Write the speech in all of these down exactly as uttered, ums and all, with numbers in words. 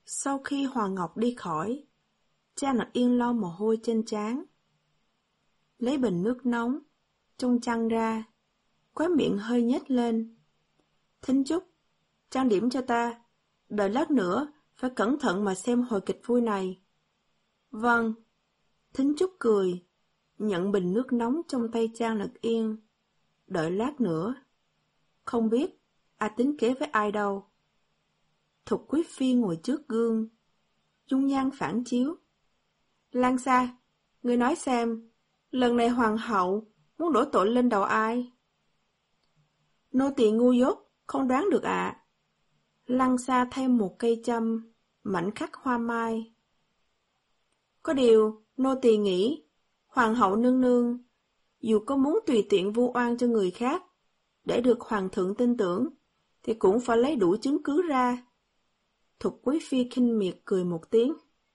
Sau khi Hoàng Ngọc đi khỏi, Trang Ngọc Yên lau mồ hôi trên trán, lấy bình nước nóng trong chăn ra, khóe miệng hơi nhếch lên. Thính Trúc, trang điểm cho ta, đợi lát nữa phải cẩn thận mà xem hồi kịch vui này. Vâng. Thính Trúc cười, nhận bình nước nóng trong tay Trang Ngọc Yên. Đợi lát nữa. Không biết, ai tính kế với ai đâu. Thục Quý Phi ngồi trước gương, dung nhan phản chiếu. Lan Sa, ngươi nói xem, lần này hoàng hậu muốn đổ tội lên đầu ai? Nô tỳ ngu dốt, không đoán được ạ. À. Lăng Sa thêm một cây châm, mảnh khắc hoa mai. Có điều, nô tỳ nghĩ, hoàng hậu nương nương, dù có muốn tùy tiện vu oan cho người khác, để được hoàng thượng tin tưởng, thì cũng phải lấy đủ chứng cứ ra. Thục Quý Phi khinh miệt cười một tiếng.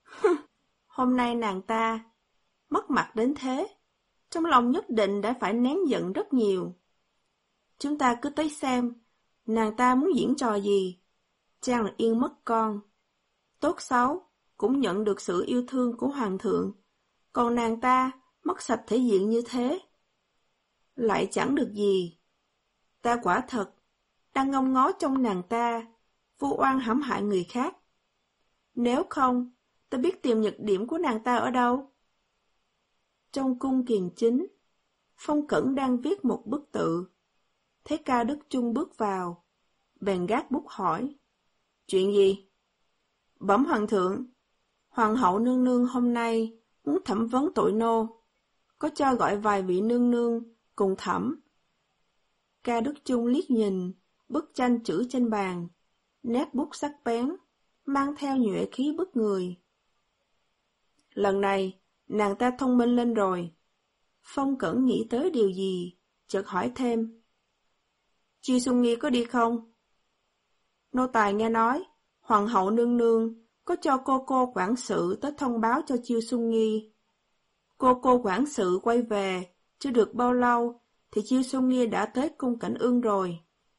Hôm nay nàng ta mất mặt đến thế, trong lòng nhất định đã phải nén giận rất nhiều. Chúng ta cứ tới xem, nàng ta muốn diễn trò gì. Trang Lạc Yên mất con, tốt xấu cũng nhận được sự yêu thương của hoàng thượng, còn nàng ta mất sạch thể diện như thế, lại chẳng được gì. Ta quả thật đang ngông ngó trong nàng ta vu oan hãm hại người khác. Nếu không, ta biết tìm nhược điểm của nàng ta ở đâu. Trong cung Kiền Chính, Phong Cẩn đang viết một bức tự, thấy Ca Đức Chung bước vào, bèn gác bút hỏi. Chuyện gì? Bẩm hoàng thượng, hoàng hậu nương nương hôm nay muốn thẩm vấn tội nô, có cho gọi vài vị nương nương cùng thẩm. Ca Đức Chung liếc nhìn bức tranh chữ trên bàn, nét bút sắc bén, mang theo nhuệ khí bức người. Lần này, nàng ta thông minh lên rồi. Phong Cẩn nghĩ tới điều gì, chợt hỏi thêm. Chiêu Xuân Nghi có đi không? Nô tài nghe nói, hoàng hậu nương nương có cho cô cô quản sự tới thông báo cho Chiêu Xuân Nghi. Cô cô quản sự quay về, chưa được bao lâu, thì Chiêu Xuân Nghi đã tới cung Cảnh Ương rồi.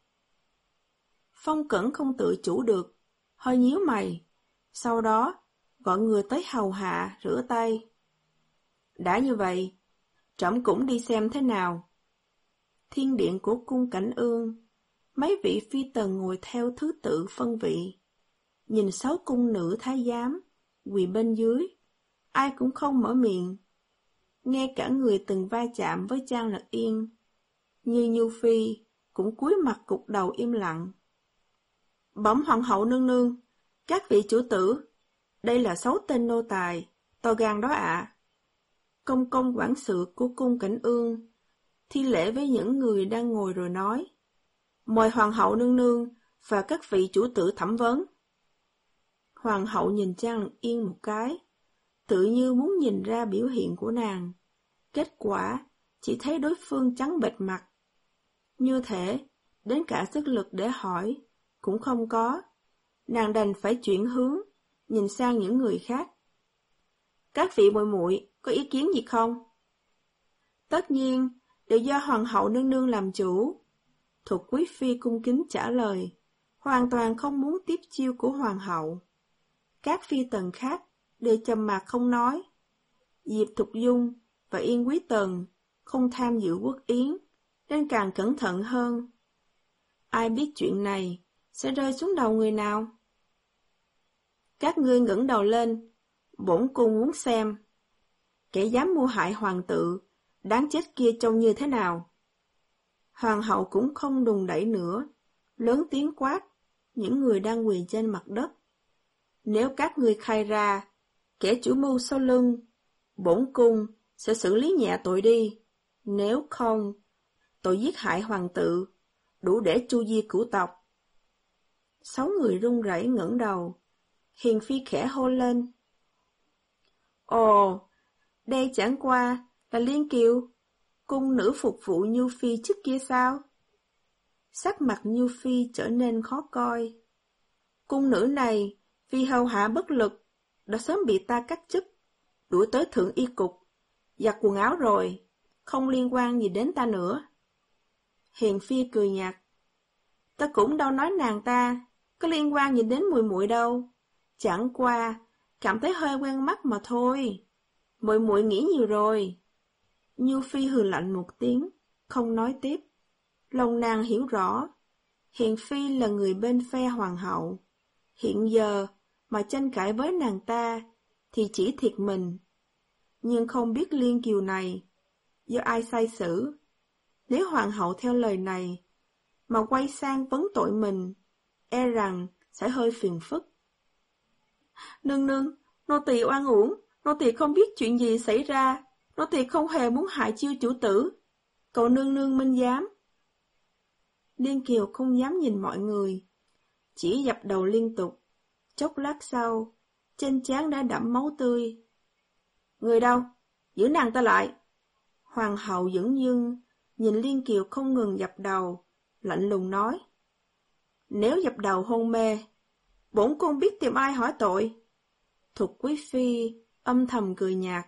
Phong Cẩn không tự chủ được, hơi nhíu mày, sau đó gọi người tới hầu hạ, rửa tay. Đã như vậy, trẫm cũng đi xem thế nào. Thiên điện của cung Cảnh Ương, mấy vị phi tần ngồi theo thứ tự phân vị, nhìn sáu cung nữ thái giám quỳ bên dưới, ai cũng không mở miệng. Nghe cả người từng va chạm với Trang Lạc Yên, như Nhu Phi cũng cúi mặt cụp đầu im lặng. Bẩm hoàng hậu nương nương, các vị chủ tử, đây là sáu tên nô tài, to gan đó ạ. À. Công công quản sự của cung Cảnh Ương thi lễ với những người đang ngồi rồi nói. Mời hoàng hậu nương nương và các vị chủ tử thẩm vấn. Hoàng hậu nhìn Trang Lạc Yên một cái, tự như muốn nhìn ra biểu hiện của nàng. Kết quả, chỉ thấy đối phương trắng bệch mặt. Như thể, đến cả sức lực để hỏi, cũng không có. Nàng đành phải chuyển hướng, nhìn sang những người khác. Các vị muội muội có ý kiến gì không? Tất nhiên, đều do hoàng hậu nương nương làm chủ. Thục Quý Phi cung kính trả lời, hoàn toàn không muốn tiếp chiêu của hoàng hậu. Các phi tần khác đều trầm mặc không nói. Diệp Thục Dung và Yên Quý Tần không tham dự quốc yến, nên càng cẩn thận hơn. Ai biết chuyện này sẽ rơi xuống đầu người nào? Các ngươi ngẩng đầu lên, bổn cung muốn xem. Kẻ dám mưu hại hoàng tự, đáng chết kia trông như thế nào? Hoàng hậu cũng không đùn đẩy nữa, lớn tiếng quát những người đang quỳ trên mặt đất. Nếu các ngươi khai ra, kẻ chủ mưu sau lưng, bổn cung sẽ xử lý nhẹ tội đi. Nếu không, tội giết hại hoàng tự, đủ để chu diệt cửu tộc. Sáu người run rẩy ngẩng đầu, Hiền Phi khẽ hô lên. Ồ, đây chẳng qua là Liên Kiều, cung nữ phục vụ Nhu Phi trước kia sao? Sắc mặt Nhu Phi trở nên khó coi. Cung nữ này, vì hầu hạ bất lực, đã sớm bị ta cắt chức, đuổi tới thượng y cục, giặt quần áo rồi, không liên quan gì đến ta nữa. Hiền Phi cười nhạt. Ta cũng đâu nói nàng ta, có liên quan gì đến muội muội đâu. Chẳng qua, cảm thấy hơi quen mắt mà thôi. Muội muội nghĩ nhiều rồi. Nhu Phi hừ lạnh một tiếng, không nói tiếp. Lòng nàng hiểu rõ, Hiền Phi là người bên phe hoàng hậu. Hiện giờ mà tranh cãi với nàng ta thì chỉ thiệt mình. Nhưng không biết Liên Kiều này do ai sai xử. Nếu hoàng hậu theo lời này mà quay sang vấn tội mình, e rằng sẽ hơi phiền phức. Nương nương, nô tỳ oan uổng, nô tỳ không biết chuyện gì xảy ra, nô tỳ không hề muốn hại Chiêu chủ tử. Cầu nương nương minh giám. Liên Kiều không dám nhìn mọi người, chỉ dập đầu liên tục. Chốc lát sau, trên trán đã đẫm máu tươi. Người đâu? Giữ nàng ta lại. Hoàng hậu dửng dưng, nhìn Liên Kiều không ngừng dập đầu, lạnh lùng nói. Nếu dập đầu hôn mê, bổn cung biết tìm ai hỏi tội. Thục quý phi âm thầm cười nhạt.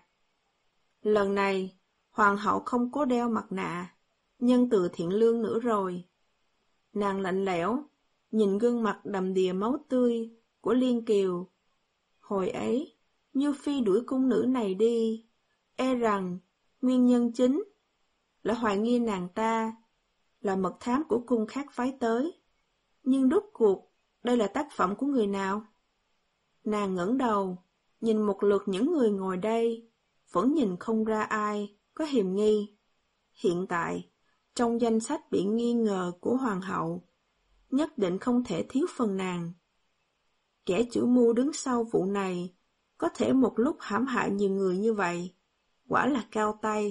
Lần này, hoàng hậu không cố đeo mặt nạ, nhân từ thiện lương nữa rồi. Nàng lạnh lẽo, nhìn gương mặt đầm đìa máu tươi của Liên Kiều. Hồi ấy, Như Phi đuổi cung nữ này đi, e rằng nguyên nhân chính là hoài nghi nàng ta là mật thám của cung khác phái tới. Nhưng rốt cuộc, đây là tác phẩm của người nào? Nàng ngẩng đầu, nhìn một lượt những người ngồi đây, vẫn nhìn không ra ai có hiềm nghi. Hiện tại, trong danh sách bị nghi ngờ của hoàng hậu, nhất định không thể thiếu phần nàng. Kẻ chủ mưu đứng sau vụ này, có thể một lúc hãm hại nhiều người như vậy, quả là cao tay.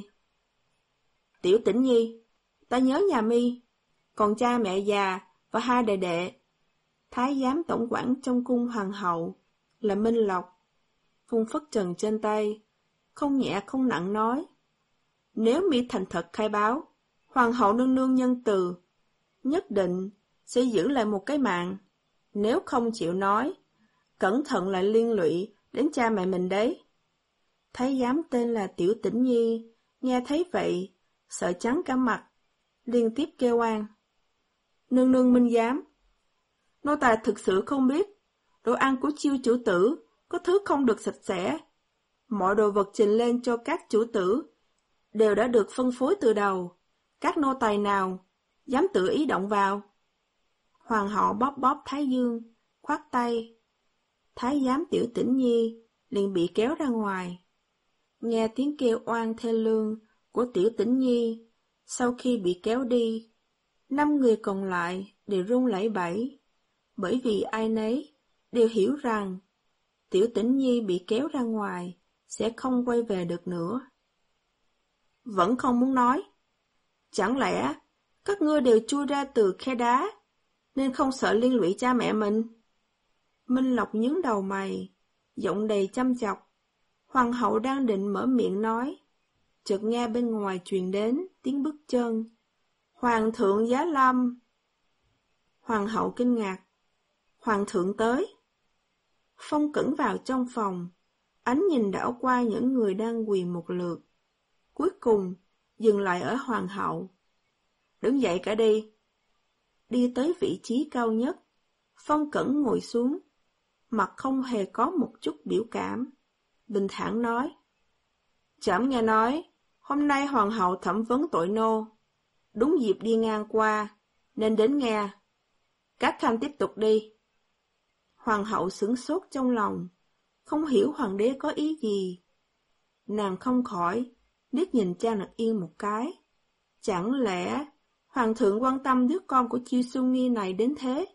Tiểu Tĩnh Nhi, ta nhớ nhà mi, còn cha mẹ già và hai đệ đệ. Thái giám tổng quản trong cung hoàng hậu là Minh Lộc, vung phất trần trên tay, không nhẹ không nặng nói. Nếu mi thành thật khai báo, hoàng hậu nương nương nhân từ, nhất định sẽ giữ lại một cái mạng. Nếu không chịu nói, cẩn thận lại liên lụy đến cha mẹ mình đấy. Thái giám tên là Tiểu Tĩnh Nhi, nghe thấy vậy, sợ trắng cả mặt, liên tiếp kêu oan. Nương nương minh giám, nô tài thực sự không biết, đồ ăn của Chiêu chủ tử có thứ không được sạch sẽ. Mọi đồ vật trình lên cho các chủ tử đều đã được phân phối từ đầu. Các nô tài nào dám tự ý động vào? Hoàng hậu bóp bóp thái dương, khoát tay. Thái giám Tiểu Tĩnh Nhi liền bị kéo ra ngoài. Nghe tiếng kêu oan thê lương của Tiểu Tĩnh Nhi, sau khi bị kéo đi, năm người còn lại đều run lẩy bẩy, bởi vì ai nấy đều hiểu rằng Tiểu Tĩnh Nhi bị kéo ra ngoài sẽ không quay về được nữa. Vẫn không muốn nói. Chẳng lẽ các ngươi đều chui ra từ khe đá, nên không sợ liên lụy cha mẹ mình? Minh Lộc nhướng đầu mày, giọng đầy chăm chọc. Hoàng hậu đang định mở miệng nói, chợt nghe bên ngoài truyền đến tiếng bước chân. Hoàng thượng giá lâm. Hoàng hậu kinh ngạc. Hoàng thượng tới. Phong Cẩn vào trong phòng, ánh nhìn đảo qua những người đang quỳ một lượt. Cuối cùng, dừng lại ở hoàng hậu. Đứng dậy cả đi. Đi tới vị trí cao nhất, Phong Cẩn ngồi xuống, mặt không hề có một chút biểu cảm, bình thản nói. Trẫm nghe nói, hôm nay hoàng hậu thẩm vấn tội nô, đúng dịp đi ngang qua, nên đến nghe. Các khanh tiếp tục đi. Hoàng hậu sửng sốt trong lòng, không hiểu hoàng đế có ý gì. Nàng không khỏi liếc nhìn cha Nặc Yên một cái. Chẳng lẽ hoàng thượng quan tâm đứa con của Chiêu Xuân Nghi này đến thế?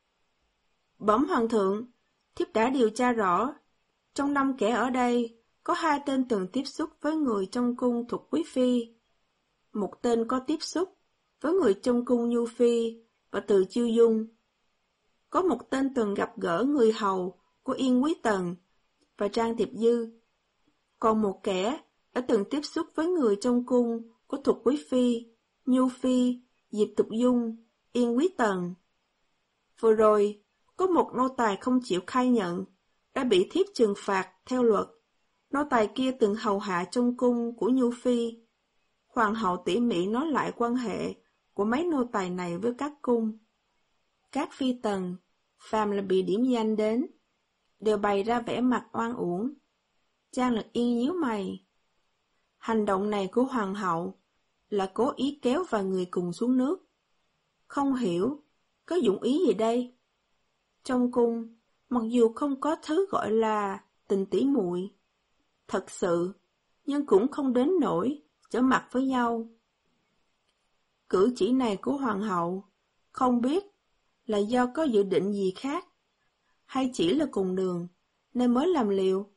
Bẩm hoàng thượng, thiếp đã điều tra rõ, trong năm kẻ ở đây có hai tên từng tiếp xúc với người trong cung Thục quý phi. Một tên có tiếp xúc với người trong cung Nhu Phi và Từ Chiêu Dung. Có một tên từng gặp gỡ người hầu của Yên Quý Tần và Trang Tiệp Dư. Còn một kẻ đã từng tiếp xúc với người trong cung của Thục quý phi, Nhu Phi, Diệp Tục Dung, Yên Quý Tần. Vừa rồi, có một nô tài không chịu khai nhận, đã bị thiếp trừng phạt theo luật. Nô tài kia từng hầu hạ trong cung của Nhu Phi. Hoàng hậu tỉ mỉ nói lại quan hệ của mấy nô tài này với các cung. Các phi tần, phàm là bị điểm danh đến, đều bày ra vẻ mặt oan uổng. Trang Lực Yên nhíu mày. Hành động này của hoàng hậu là cố ý kéo vài người cùng xuống nước. Không hiểu, có dụng ý gì đây? Trong cung, mặc dù không có thứ gọi là tình tỉ muội, thật sự, nhưng cũng không đến nỗi trở mặt với nhau. Cử chỉ này của hoàng hậu, không biết là do có dự định gì khác, hay chỉ là cùng đường, nên mới làm liều.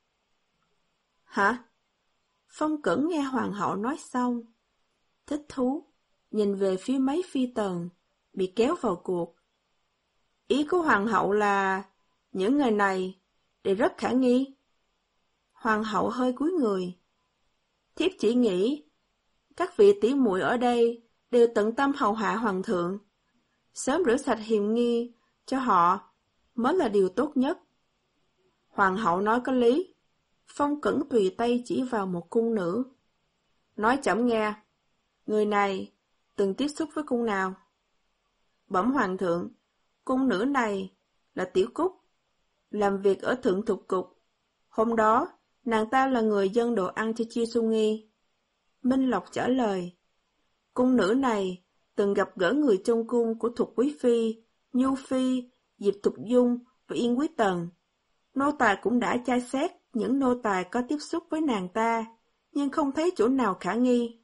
Hả? Phong Cẩn nghe hoàng hậu nói xong, thích thú, nhìn về phía mấy phi tần, bị kéo vào cuộc. Ý của hoàng hậu là, những người này đều rất khả nghi. Hoàng hậu hơi cúi người. Thiếp chỉ nghĩ, các vị tỷ muội ở đây đều tận tâm hầu hạ hoàng thượng. Sớm rửa sạch hiềm nghi cho họ mới là điều tốt nhất. Hoàng hậu nói có lý. Phong Cẩn tùy tay chỉ vào một cung nữ. Nói chậm nghe, người này từng tiếp xúc với cung nào? Bẩm hoàng thượng, cung nữ này là Tiểu Cúc, làm việc ở Thượng Thục Cục. Hôm đó, nàng ta là người dâng đồ ăn cho Chiêu Xuân Nghi. Minh Lộc trả lời, cung nữ này từng gặp gỡ người trong cung của Thục Quý Phi, Nhu Phi, Diệp Thục Dung và Yên Quý Tần. Nô tài cũng đã tra xét những nô tài có tiếp xúc với nàng ta, nhưng không thấy chỗ nào khả nghi.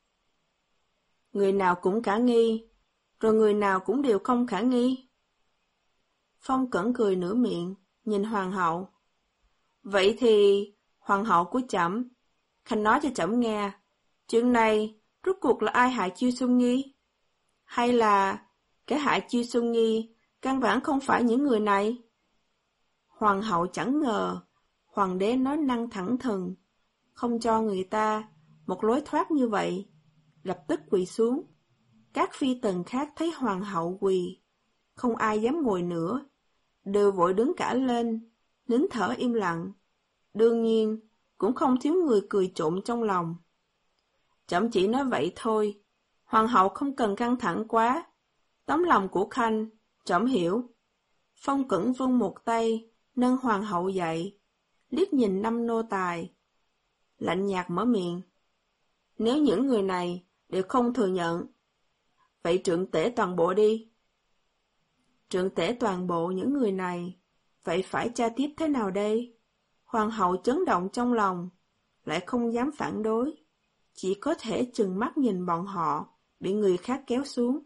Người nào cũng khả nghi, rồi người nào cũng đều không khả nghi. Phong Cẩn cười nửa miệng, nhìn hoàng hậu. Vậy thì, hoàng hậu của trẫm, khanh nói cho trẫm nghe, chuyện này rốt cuộc là ai hại Chiêu Xuân Nghi? Hay là kẻ hại Chiêu Xuân Nghi căn bản không phải những người này? Hoàng hậu chẳng ngờ, hoàng đế nói năng thẳng thừng, không cho người ta một lối thoát như vậy, lập tức quỳ xuống. Các phi tần khác thấy hoàng hậu quỳ, không ai dám ngồi nữa, đều vội đứng cả lên, nín thở im lặng. Đương nhiên, cũng không thiếu người cười trộm trong lòng. Trẫm chỉ nói vậy thôi, hoàng hậu không cần căng thẳng quá. Tấm lòng của khanh, trẫm hiểu. Phong Cẩn vươn một tay, nâng hoàng hậu dậy, liếc nhìn năm nô tài. Lạnh nhạt mở miệng. Nếu những người này đều không thừa nhận, vậy trượng tể toàn bộ đi. Trượng tể toàn bộ những người này, vậy phải tra tiếp thế nào đây? Hoàng hậu chấn động trong lòng, lại không dám phản đối, chỉ có thể trừng mắt nhìn bọn họ bị người khác kéo xuống.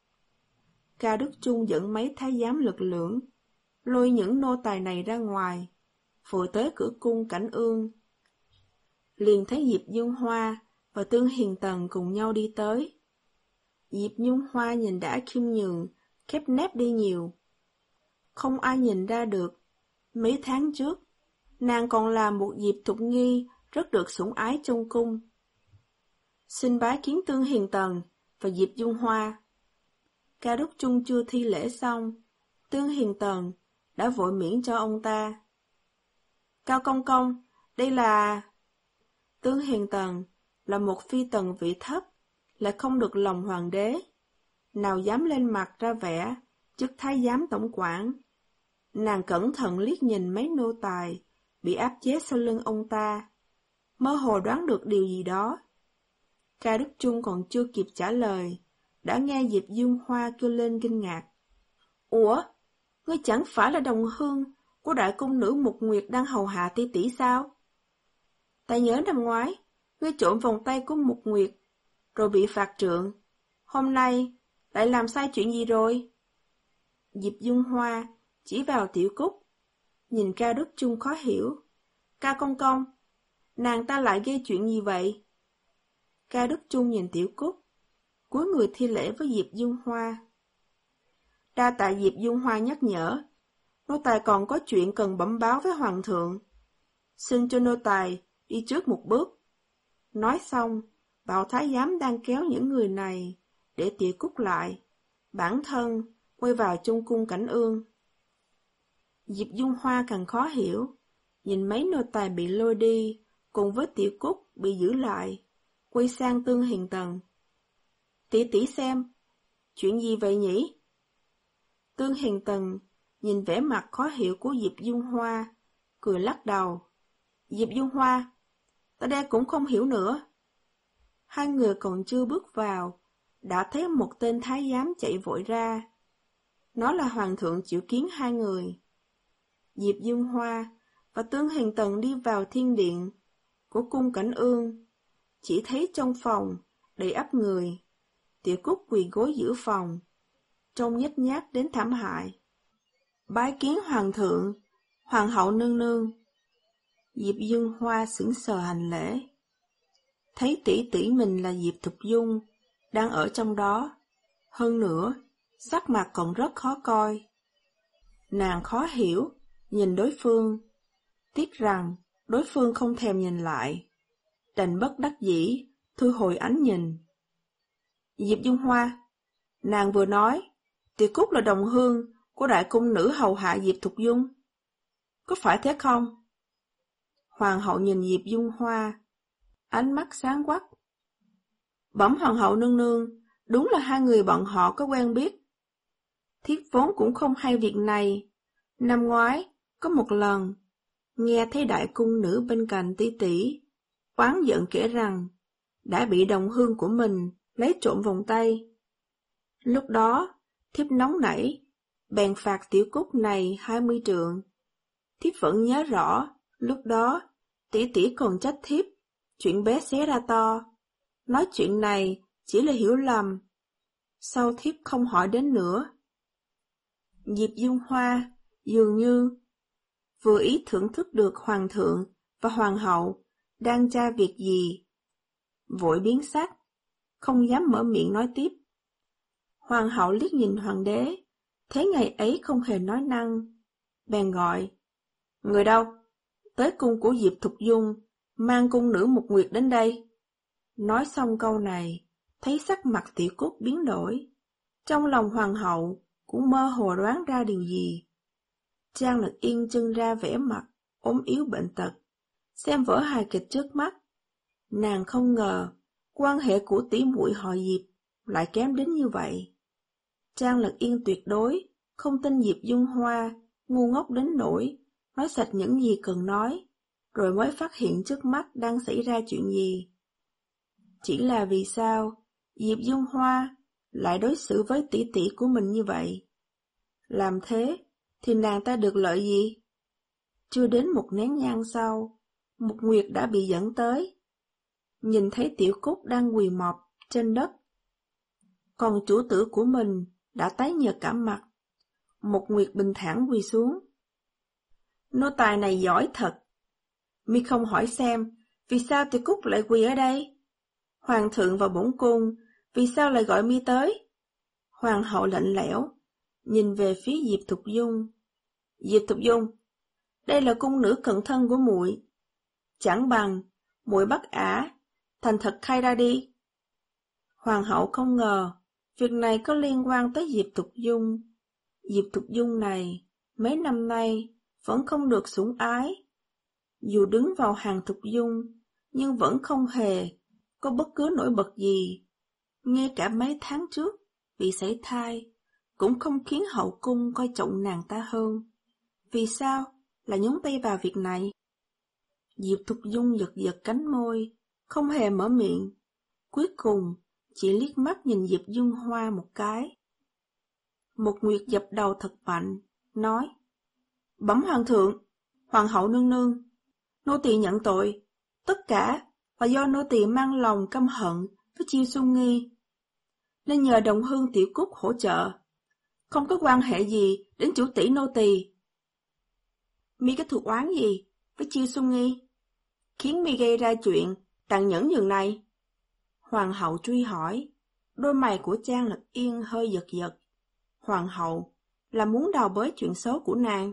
Ca Đức Trung dẫn mấy thái giám lực lưỡng, lôi những nô tài này ra ngoài, vừa tới cửa cung Cảnh Ương. Liền thấy Diệp Dung Hoa và Tương Hiền Tần cùng nhau đi tới. Diệp Dung Hoa nhìn đã khiêm nhường, khép nép đi nhiều. Không ai nhìn ra được, mấy tháng trước, nàng còn là một Diệp Thục Nghi rất được sủng ái trong cung. Xin bái kiến Tương Hiền Tần và Diệp Dung Hoa. Ca Đức Trung chưa thi lễ xong, Tương Hiền Tần đã vội miễn cho ông ta. Cao công công, đây là... Tương Hiền Tần là một phi tần vị thấp, lại không được lòng hoàng đế. Nào dám lên mặt ra vẻ, chức thái giám tổng quản. Nàng cẩn thận liếc nhìn mấy nô tài, bị áp chế sau lưng ông ta. Mơ hồ đoán được điều gì đó. Ca Đức Trung còn chưa kịp trả lời, đã nghe Diệp Dung Hoa kêu lên kinh ngạc. Ủa, ngươi chẳng phải là đồng hương của đại cung nữ Mục Nguyệt đang hầu hạ tỷ tỷ sao? Ta nhớ năm ngoái, ngươi trộm vòng tay của Mục Nguyệt, rồi bị phạt trượng. Hôm nay, lại làm sai chuyện gì rồi? Diệp Dung Hoa chỉ vào Tiểu Cúc, nhìn Ca Đức Trung khó hiểu. Ca công công, nàng ta lại gây chuyện gì vậy? Ca Đức Trung nhìn Tiểu Cúc, cúi người thi lễ với Diệp Dung Hoa. Đa tạ Diệp Dung Hoa nhắc nhở, nô tài còn có chuyện cần bẩm báo với hoàng thượng. Xin cho nô tài đi trước một bước. Nói xong, bảo thái giám đang kéo những người này để Tiểu Cúc lại, bản thân quay vào trong cung Cảnh Ương. Diệp Dung Hoa càng khó hiểu, nhìn mấy nô tài bị lôi đi, cùng với Tiểu Cúc bị giữ lại, quay sang Tương Hiền Tần. Tỷ tỷ xem, chuyện gì vậy nhỉ? Tương Hiền Tần nhìn vẻ mặt khó hiểu của Diệp Dung Hoa, cười lắc đầu. Diệp Dung Hoa, ta đây cũng không hiểu nữa. Hai người còn chưa bước vào, đã thấy một tên thái giám chạy vội ra. Nó là hoàng thượng triệu kiến hai người. Diệp Dung Hoa và Tương Hiền Tần đi vào thiên điện của cung Cảnh Ương, chỉ thấy trong phòng đầy ắp người. Tiểu Cúc quỳ gối giữa phòng, trông nhếch nhác đến thảm hại. Bái kiến hoàng thượng, hoàng hậu nương nương. Diệp Dung Hoa sững sờ hành lễ. Thấy tỷ tỷ mình là Diệp Thục Dung đang ở trong đó, hơn nữa sắc mặt còn rất khó coi. Nàng khó hiểu, nhìn đối phương, tiếc rằng đối phương không thèm nhìn lại, đành bất đắc dĩ thu hồi ánh nhìn. Diệp Dung Hoa, nàng vừa nói Tiểu Cúc là đồng hương của đại cung nữ hầu hạ Diệp Thục Dung, có phải thế không? Hoàng hậu nhìn Diệp Dung Hoa, ánh mắt sáng quắc. Bẩm hoàng hậu nương nương, đúng là hai người bọn họ có quen biết. Thiếp vốn cũng không hay việc này. Năm ngoái, có một lần, nghe thấy đại cung nữ bên cạnh tỷ tỷ oán giận kể rằng đã bị đồng hương của mình lấy trộm vòng tay. Lúc đó, thiếp nóng nảy, bèn phạt Tiểu Cúc này hai mươi trượng. Thiếp vẫn nhớ rõ, lúc đó, tỷ tỷ còn trách thiếp, chuyện bé xé ra to. Nói chuyện này chỉ là hiểu lầm. Sau thiếp không hỏi đến nữa. Diệp Dung Hoa dường như vừa ý thưởng thức được hoàng thượng và hoàng hậu đang tra việc gì, vội biến sắc, không dám mở miệng nói tiếp. Hoàng hậu liếc nhìn hoàng đế, thấy ngày ấy không hề nói năng, bèn gọi. Người đâu? Tới cung của Diệp Thục Dung, mang cung nữ Mục Nguyệt đến đây. Nói xong câu này, thấy sắc mặt Tiểu Cúc biến đổi. Trong lòng hoàng hậu cũng mơ hồ đoán ra điều gì. Trang Lực Yên trưng ra vẻ mặt, ốm yếu bệnh tật, xem vở hài kịch trước mắt. Nàng không ngờ, quan hệ của tỷ muội họ Diệp lại kém đến như vậy. Trang Lực Yên tuyệt đối không tin Diệp Dung Hoa ngu ngốc đến nỗi nói sạch những gì cần nói, rồi mới phát hiện trước mắt đang xảy ra chuyện gì. Chỉ là vì sao Diệp Dung Hoa lại đối xử với tỷ tỷ của mình như vậy? Làm thế thì nàng ta được lợi gì? Chưa đến một nén nhang sau, Mục Nguyệt đã bị dẫn tới. Nhìn thấy Tiểu Cúc đang quỳ mọp trên đất, còn chủ tử của mình đã tái nhợt cả mặt. Mục Nguyệt bình thản quỳ xuống. Nô tài này giỏi thật. Mi không hỏi xem vì sao Tiểu Cúc lại quỳ ở đây? Hoàng thượng và bổn cung vì sao lại gọi mi tới? Hoàng hậu lạnh lẽo nhìn về phía Diệp Thục Dung. Diệp Thục Dung, đây là cung nữ cận thân của muội, chẳng bằng muội bắt ả thành thật khai ra đi. Hoàng hậu không ngờ việc này có liên quan tới Diệp Thục Dung. Diệp Thục Dung này mấy năm nay vẫn không được sủng ái. Dù đứng vào hàng Thục Dung, nhưng vẫn không hề có bất cứ nổi bật gì. Ngay cả mấy tháng trước bị sảy thai, cũng không khiến hậu cung coi trọng nàng ta hơn. Vì sao lại nhúng tay vào việc này? Diệp Thục Dung giật giật cánh môi, không hề mở miệng. Cuối cùng, chỉ liếc mắt nhìn Diệp Dung Hoa một cái. Một Nguyệt dập đầu thật mạnh, nói. Bẩm hoàng thượng, hoàng hậu nương nương, nô tỳ nhận tội, tất cả là do nô tỳ mang lòng căm hận với Chiêu Xuân Nghi, nên nhờ đồng hương Tiểu Cúc hỗ trợ, không có quan hệ gì đến chủ tỷ nô tỳ. Mi có thù oán gì với Chiêu Xuân Nghi, khiến mi gây ra chuyện tàn nhẫn nhường này? Hoàng hậu truy hỏi, đôi mày của Trang Lực Yên hơi giật giật. Hoàng hậu là muốn đào bới chuyện xấu của nàng.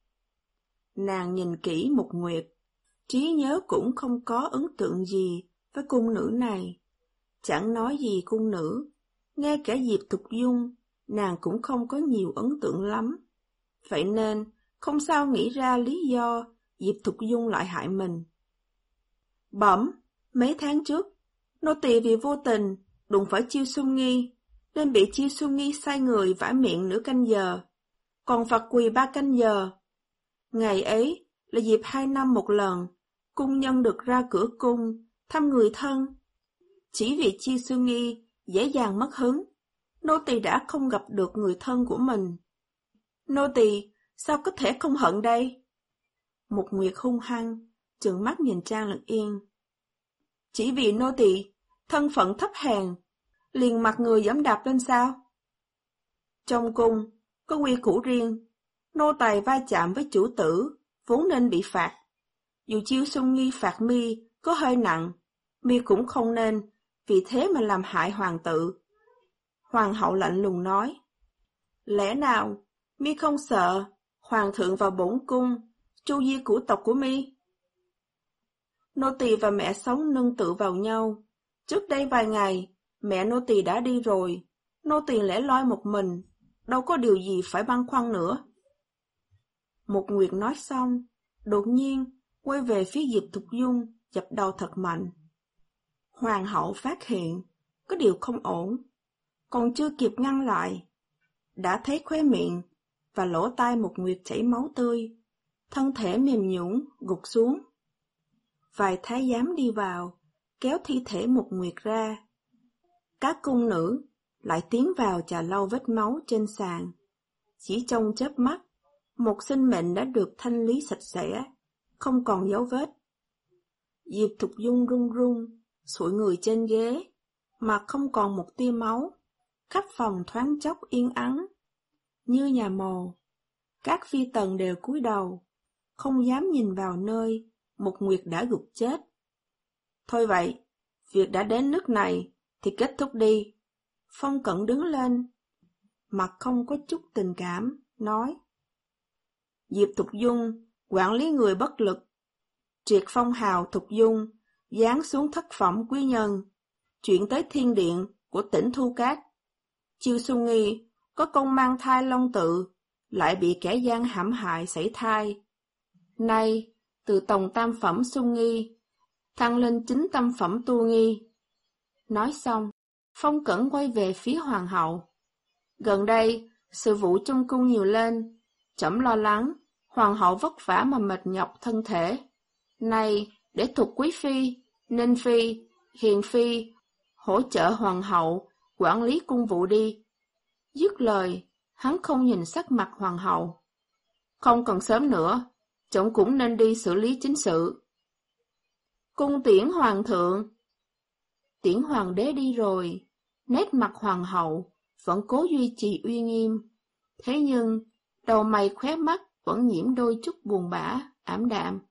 Nàng nhìn kỹ Mục Nguyệt, trí nhớ cũng không có ấn tượng gì với cung nữ này. Chẳng nói gì cung nữ, ngay cả Diệp Thục Dung, nàng cũng không có nhiều ấn tượng lắm. Vậy nên, không sao nghĩ ra lý do Diệp Thục Dung lại hại mình. Bẩm, mấy tháng trước, nô tỳ vì vô tình đụng phải Chiêu Xuân Nghi, nên bị Chiêu Xuân Nghi sai người vả miệng nửa canh giờ, còn phạt quỳ ba canh giờ. Ngày ấy là dịp hai năm một lần, cung nhân được ra cửa cung, thăm người thân. Chỉ vì Chiêu Sư Nghi dễ dàng mất hứng, nô tỳ đã không gặp được người thân của mình. Nô tỳ sao có thể không hận đây? Một Nguyệt hung hăng, trừng mắt nhìn Trang Lực Yên. Chỉ vì nô tỳ thân phận thấp hèn, liền mặc người dẫm đạp lên sao? Trong cung, có quy củ riêng, nô tài va chạm với chủ tử, vốn nên bị phạt. Dù Chiêu Xuân Nghi phạt mi có hơi nặng, mi cũng không nên, vì thế mà làm hại hoàng tự. Hoàng hậu lạnh lùng nói, lẽ nào mi không sợ hoàng thượng vào bổn cung, tru di cửu tộc của mi? Nô tỳ và mẹ sống nương tựa vào nhau. Trước đây vài ngày, mẹ nô tỳ đã đi rồi, nô tỳ lẻ loi một mình, đâu có điều gì phải băn khoăn nữa. Một Nguyệt nói xong, đột nhiên quay về phía Diệp Thục Dung, dập đầu thật mạnh. Hoàng hậu phát hiện có điều không ổn, còn chưa kịp ngăn lại, đã thấy khóe miệng và lỗ tai Một Nguyệt chảy máu tươi, thân thể mềm nhũn gục xuống. Vài thái giám đi vào, kéo thi thể Một Nguyệt ra. Các cung nữ lại tiến vào chà lau vết máu trên sàn. Chỉ trong chớp mắt, một sinh mệnh đã được thanh lý sạch sẽ, không còn dấu vết. Diệp Thục Dung run run, sụi người trên ghế, mà không còn một tia máu. Khắp phòng thoáng chốc yên ắng, như nhà mồ. Các phi tần đều cúi đầu, không dám nhìn vào nơi Một Nguyệt đã gục chết. Thôi vậy, việc đã đến nước này thì kết thúc đi. Phong Cẩn đứng lên, mặt không có chút tình cảm, nói. Diệp Thục Dung, quản lý người bất lực. Triệt phong hào Thục Dung, giáng xuống thất phẩm quý nhân, chuyển tới thiên điện của tỉnh Thu Cát. Chiêu Xuân Nghi có công mang thai long tự, lại bị kẻ gian hãm hại sảy thai. Nay, từ tổng tam phẩm Xuân Nghi, thăng lên chính tam phẩm Tu Nghi. Nói xong, Phong Cẩn quay về phía hoàng hậu. Gần đây, sự vụ trong cung nhiều lên, trẫm lo lắng, hoàng hậu vất vả mà mệt nhọc thân thể. Nay, để Thục Quý Phi, Ninh Phi, Hiền Phi, hỗ trợ hoàng hậu, quản lý cung vụ đi. Dứt lời, hắn không nhìn sắc mặt hoàng hậu. Không còn sớm nữa, trẫm cũng nên đi xử lý chính sự. Cung tiễn hoàng thượng. Tiễn hoàng đế đi rồi, nét mặt hoàng hậu vẫn cố duy trì uy nghiêm. Thế nhưng, đầu mày khóe mắt vẫn nhiễm đôi chút buồn bã, ảm đạm.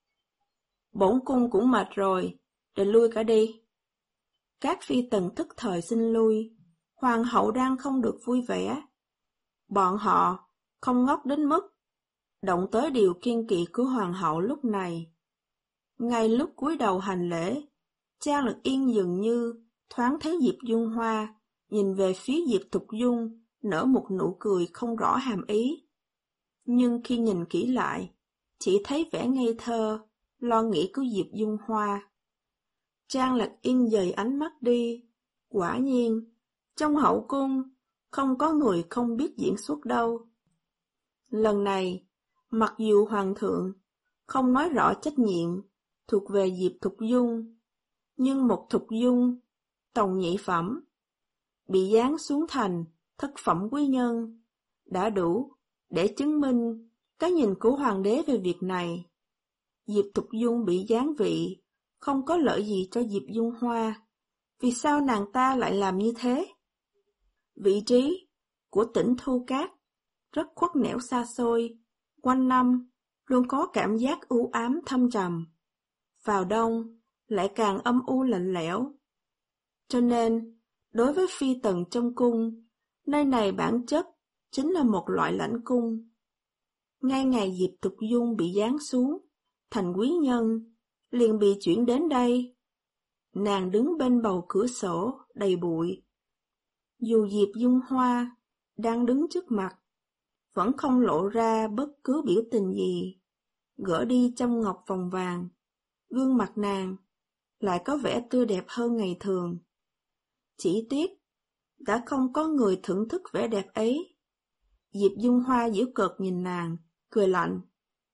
Bổn cung cũng mệt rồi, để lui cả đi. Các phi tần thức thời xin lui, hoàng hậu đang không được vui vẻ. Bọn họ không ngốc đến mức động tới điều kiên kỵ của hoàng hậu lúc này. Ngay lúc cúi đầu hành lễ, Trang Lực Yên dường như thoáng thấy Diệp Dung Hoa, nhìn về phía Diệp Thục Dung, nở một nụ cười không rõ hàm ý. Nhưng khi nhìn kỹ lại, chỉ thấy vẻ ngây thơ, lo nghĩ của Diệp Dung Hoa. Trang Lực Yên dời ánh mắt đi. Quả nhiên, trong hậu cung, không có người không biết diễn xuất đâu. Lần này, mặc dù hoàng thượng không nói rõ trách nhiệm thuộc về Diệp Thục Dung, nhưng một Thục Dung, tòng nhị phẩm, bị giáng xuống thành thất phẩm quý nhân, đã đủ để chứng minh cái nhìn của hoàng đế về việc này. Diệp Thục Dung bị giáng vị, không có lợi gì cho Diệp Dung Hoa. Vì sao nàng ta lại làm như thế? Vị trí của tỉnh Thu Cát rất khuất nẻo xa xôi, quanh năm luôn có cảm giác u ám thâm trầm. Vào đông lại càng âm u lạnh lẽo. Cho nên, đối với phi tần trong cung, nơi này bản chất chính là một loại lãnh cung. Ngay ngày Diệp Thục Dung bị giáng xuống thành quý nhân, liền bị chuyển đến đây. Nàng đứng bên bầu cửa sổ đầy bụi. Dù Diệp Dung Hoa đang đứng trước mặt, vẫn không lộ ra bất cứ biểu tình gì. Gỡ đi châm ngọc vòng vàng, gương mặt nàng lại có vẻ tươi đẹp hơn ngày thường. Chỉ tiếc, đã không có người thưởng thức vẻ đẹp ấy. Diệp Dung Hoa giễu cợt nhìn nàng, cười lạnh.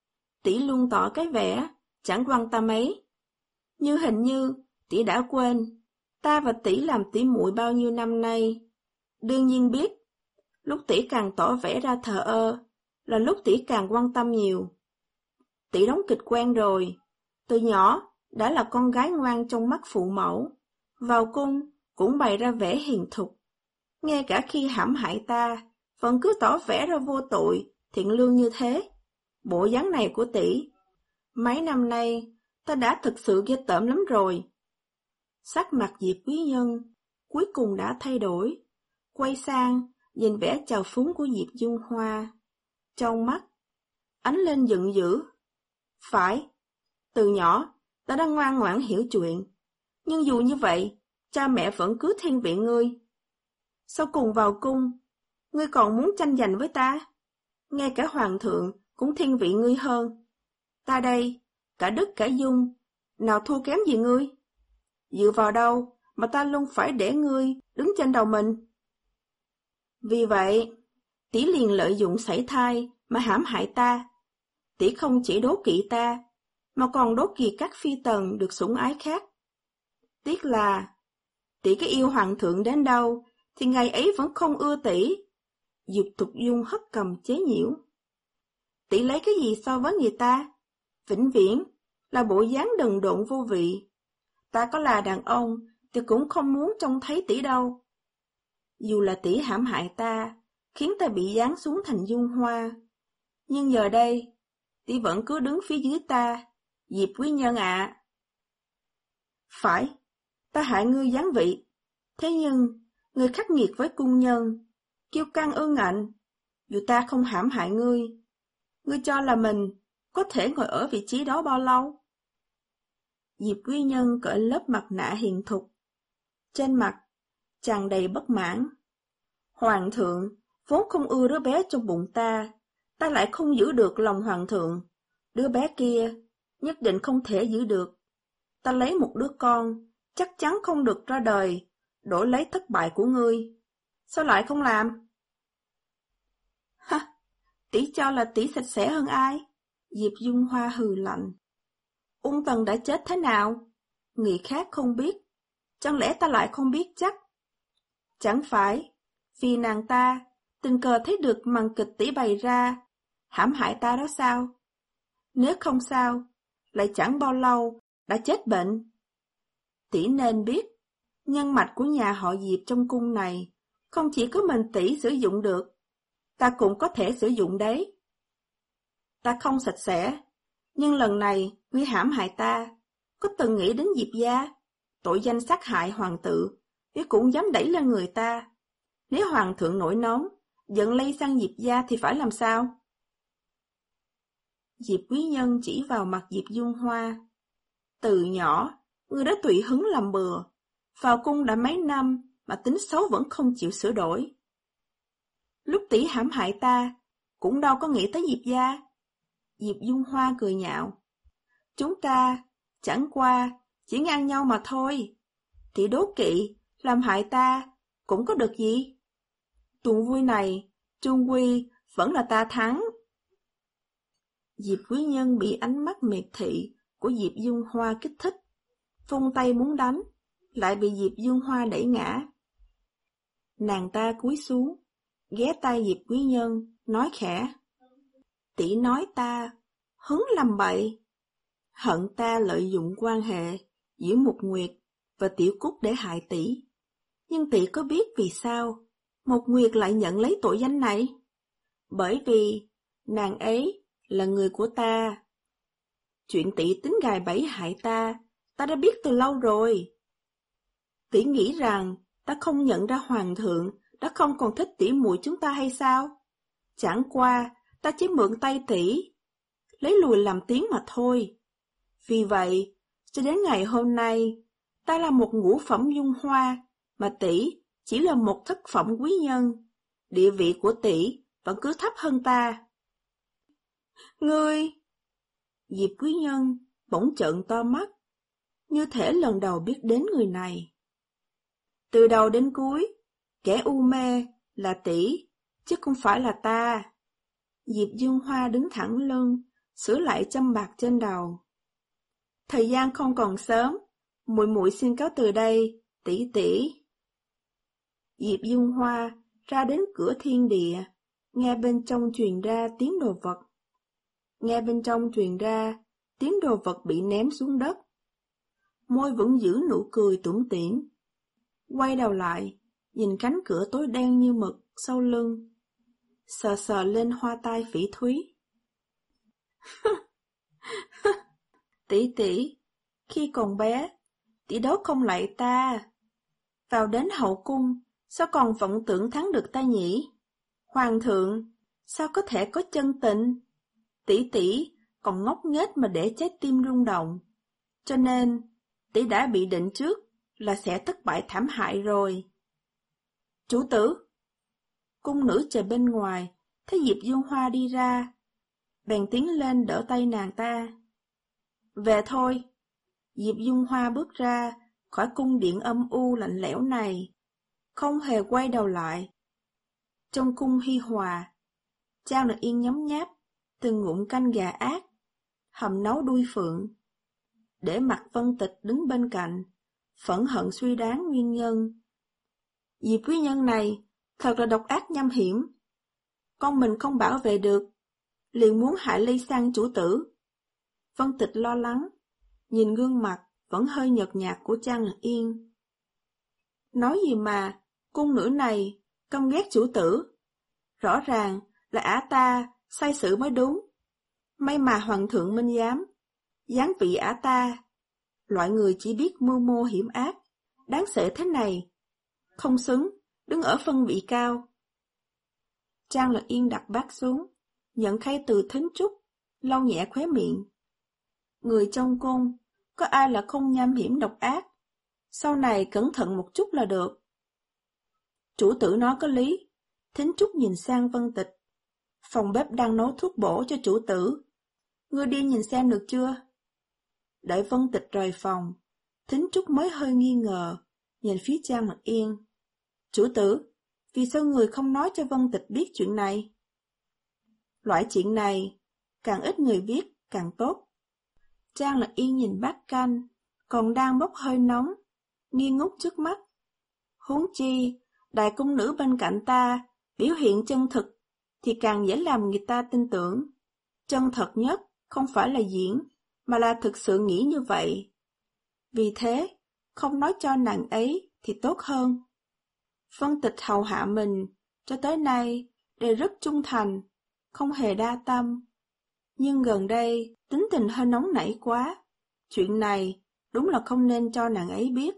Tỷ luôn tỏ cái vẻ chẳng quan tâm ấy. Như hình như tỷ đã quên, ta và tỷ làm tỷ muội bao nhiêu năm nay. Đương nhiên biết, lúc tỷ càng tỏ vẻ ra thờ ơ, là lúc tỷ càng quan tâm nhiều. Tỷ đóng kịch quen rồi, từ nhỏ đã là con gái ngoan trong mắt phụ mẫu, vào cung cũng bày ra vẻ hiền thục. Ngay cả khi hãm hại ta, vẫn cứ tỏ vẻ ra vô tội, thiện lương như thế. Bộ dáng này của tỷ, mấy năm nay ta đã thực sự ghê tởm lắm rồi. Sắc mặt Diệp Quý Nhân cuối cùng đã thay đổi, quay sang nhìn vẻ trào phúng của Diệp Dung Hoa. Trong mắt ánh lên giận dữ. Phải, từ nhỏ ta đã ngoan ngoãn hiểu chuyện, nhưng dù như vậy, cha mẹ vẫn cứ thiên vị ngươi. Sau cùng vào cung, ngươi còn muốn tranh giành với ta? Ngay cả hoàng thượng cũng thiên vị ngươi hơn. Ta đây, cả Đức cả Dung, nào thua kém gì ngươi? Dựa vào đâu mà ta luôn phải để ngươi đứng trên đầu mình? Vì vậy, tỷ liền lợi dụng sảy thai mà hãm hại ta. Tỷ không chỉ đố kỵ ta, mà còn đố kỵ các phi tần được sủng ái khác. Tiếc là, tỷ cái yêu hoàng thượng đến đâu, thì ngày ấy vẫn không ưa tỷ. Diệp Tục Dung hất cầm chế nhiễu. Tỷ lấy cái gì so với người ta? Vĩnh viễn là bộ dáng đần độn vô vị. Ta có là đàn ông thì cũng không muốn trông thấy tỷ đâu. Dù là tỷ hãm hại ta, khiến ta bị giáng xuống thành Dung Hoa, nhưng giờ đây tỷ vẫn cứ đứng phía dưới ta, Diệp Quý Nhân ạ. À. Phải, ta hại ngươi giáng vị, thế nhưng ngươi khắc nghiệt với cung nhân, kiêu căng ương ngạnh. Dù ta không hãm hại ngươi, ngươi cho là mình có thể ngồi ở vị trí đó bao lâu? Diệp Quý Nhân cởi lớp mặt nạ hiền thục. Trên mặt, tràn đầy bất mãn. Hoàng thượng vốn không ưa đứa bé trong bụng ta, ta lại không giữ được lòng hoàng thượng. Đứa bé kia nhất định không thể giữ được. Ta lấy một đứa con, chắc chắn không được ra đời, đổi lấy thất bại của ngươi. Sao lại không làm? Ha! Tỷ cho là tỷ sạch sẽ hơn ai? Diệp Dung Hoa hừ lạnh. Ung Tần đã chết thế nào? Người khác không biết, chẳng lẽ ta lại không biết chắc? Chẳng phải, vì nàng ta tình cờ thấy được màn kịch tỷ bày ra, hãm hại ta đó sao? Nếu không sao, lại chẳng bao lâu đã chết bệnh. Tỷ nên biết, nhân mạch của nhà họ Diệp trong cung này không chỉ có mình tỷ sử dụng được, ta cũng có thể sử dụng đấy. Ta không sạch sẽ, nhưng lần này ngươi hãm hại ta, có từng nghĩ đến Diệp gia? Tội danh sát hại hoàng tử, ngươi cũng dám đẩy lên người ta. Nếu hoàng thượng nổi nóng, giận lây sang Diệp gia thì phải làm sao? Diệp Quý Nhân chỉ vào mặt Diệp Dung Hoa. Từ nhỏ, ngươi đã tùy hứng làm bừa, vào cung đã mấy năm mà tính xấu vẫn không chịu sửa đổi. Lúc tỷ hãm hại ta, cũng đâu có nghĩ tới Diệp gia. Diệp Dung Hoa cười nhạo. Chúng ta, chẳng qua, chỉ ngang nhau mà thôi. Tỷ đố kỵ, làm hại ta, cũng có được gì? Tuần vui này, chung quy, vẫn là ta thắng. Diệp Quý Nhân bị ánh mắt miệt thị của Diệp Dung Hoa kích thích, vung tay muốn đánh, lại bị Diệp Dung Hoa đẩy ngã. Nàng ta cúi xuống, ghé tay Diệp Quý Nhân, nói khẽ. Tỷ nói ta, hứng làm bậy, hận ta lợi dụng quan hệ giữa Mục Nguyệt và Tiểu Cúc để hại tỷ. Nhưng tỷ có biết vì sao Mục Nguyệt lại nhận lấy tội danh này? Bởi vì nàng ấy là người của ta. Chuyện tỷ tính gài bẫy hại ta, ta đã biết từ lâu rồi. Tỷ nghĩ rằng ta không nhận ra hoàng thượng đã không còn thích tỷ muội chúng ta hay sao? Chẳng qua, ta chỉ mượn tay tỷ, lấy lùi làm tiếng mà thôi. Vì vậy, cho đến ngày hôm nay, ta là một ngũ phẩm Dung Hoa, mà tỷ chỉ là một thất phẩm quý nhân. Địa vị của tỷ vẫn cứ thấp hơn ta. Ngươi! Diệp Quý Nhân bỗng trợn to mắt, như thể lần đầu biết đến người này. Từ đầu đến cuối, kẻ u mê là tỷ, chứ không phải là ta. Diệp Dung Hoa đứng thẳng lưng, sửa lại châm bạc trên đầu. Thời gian không còn sớm, muội muội xin cáo từ đây, tỷ tỷ. Diệp Dung Hoa ra đến cửa thiên địa, nghe bên trong truyền ra tiếng đồ vật. Nghe bên trong truyền ra tiếng đồ vật bị ném xuống đất. Môi vẫn giữ nụ cười tủm tỉm. Quay đầu lại, nhìn cánh cửa tối đen như mực sau lưng. Sờ sờ lên hoa tai phỉ thúy. Tỷ tỷ, khi còn bé, tỷ đấu không lại ta. Vào đến hậu cung, sao còn vọng tưởng thắng được ta nhỉ? Hoàng thượng, sao có thể có chân tình? Tỷ tỷ còn ngốc nghếch mà để trái tim rung động. Cho nên, tỷ đã bị định trước là sẽ thất bại thảm hại rồi. Chủ tử! Cung nữ chờ bên ngoài, thấy Diệp Dung Hoa đi ra, bèn tiến lên đỡ tay nàng ta. Về thôi! Diệp Dung Hoa bước ra khỏi cung điện âm u lạnh lẽo này, không hề quay đầu lại. Trong cung hi hòa, Trang Lực Yên nhấm nháp từng ngụm canh gà ác, hầm nấu đuôi phượng, để mặt Vân Tịch đứng bên cạnh, phẫn hận suy đoán nguyên nhân. Diệp quý nhân này thật là độc ác nham hiểm, con mình không bảo vệ được, liền muốn hại Ly Sang chủ tử. Vân Tịch lo lắng, nhìn gương mặt vẫn hơi nhợt nhạt của Trang Lực Yên. Nói gì mà, cung nữ này căm ghét chủ tử, rõ ràng là ả ta sai sự mới đúng. May mà hoàng thượng minh giám, giáng vị ả ta, loại người chỉ biết mưu mô hiểm ác, đáng sợ thế này, không xứng, đứng ở phân vị cao. Trang Lực Yên đặt bát xuống, nhận khay từ Thính Trúc, lau nhẹ khóe miệng. Người trong cung, có ai là không nham hiểm độc ác, sau này cẩn thận một chút là được. Chủ tử nói có lý. Thính Trúc nhìn sang Vân Tịch. Phòng bếp đang nấu thuốc bổ cho chủ tử. Ngươi đi nhìn xem được chưa? Đợi Vân Tịch rời phòng, Thính Trúc mới hơi nghi ngờ, nhìn phía Trang Lực Yên. Chủ tử, vì sao người không nói cho Vân Tịch biết chuyện này? Loại chuyện này, càng ít người biết, càng tốt. Trang Lực Yên nhìn bát canh, còn đang bốc hơi nóng, nghi ngút trước mắt. Huống chi, đại cung nữ bên cạnh ta, biểu hiện chân thực, thì càng dễ làm người ta tin tưởng. Chân thật nhất không phải là diễn, mà là thực sự nghĩ như vậy. Vì thế, không nói cho nàng ấy thì tốt hơn. Vân Tịch hầu hạ mình, cho tới nay, đều rất trung thành, không hề đa tâm. Nhưng gần đây, tính tình hơi nóng nảy quá. Chuyện này đúng là không nên cho nàng ấy biết.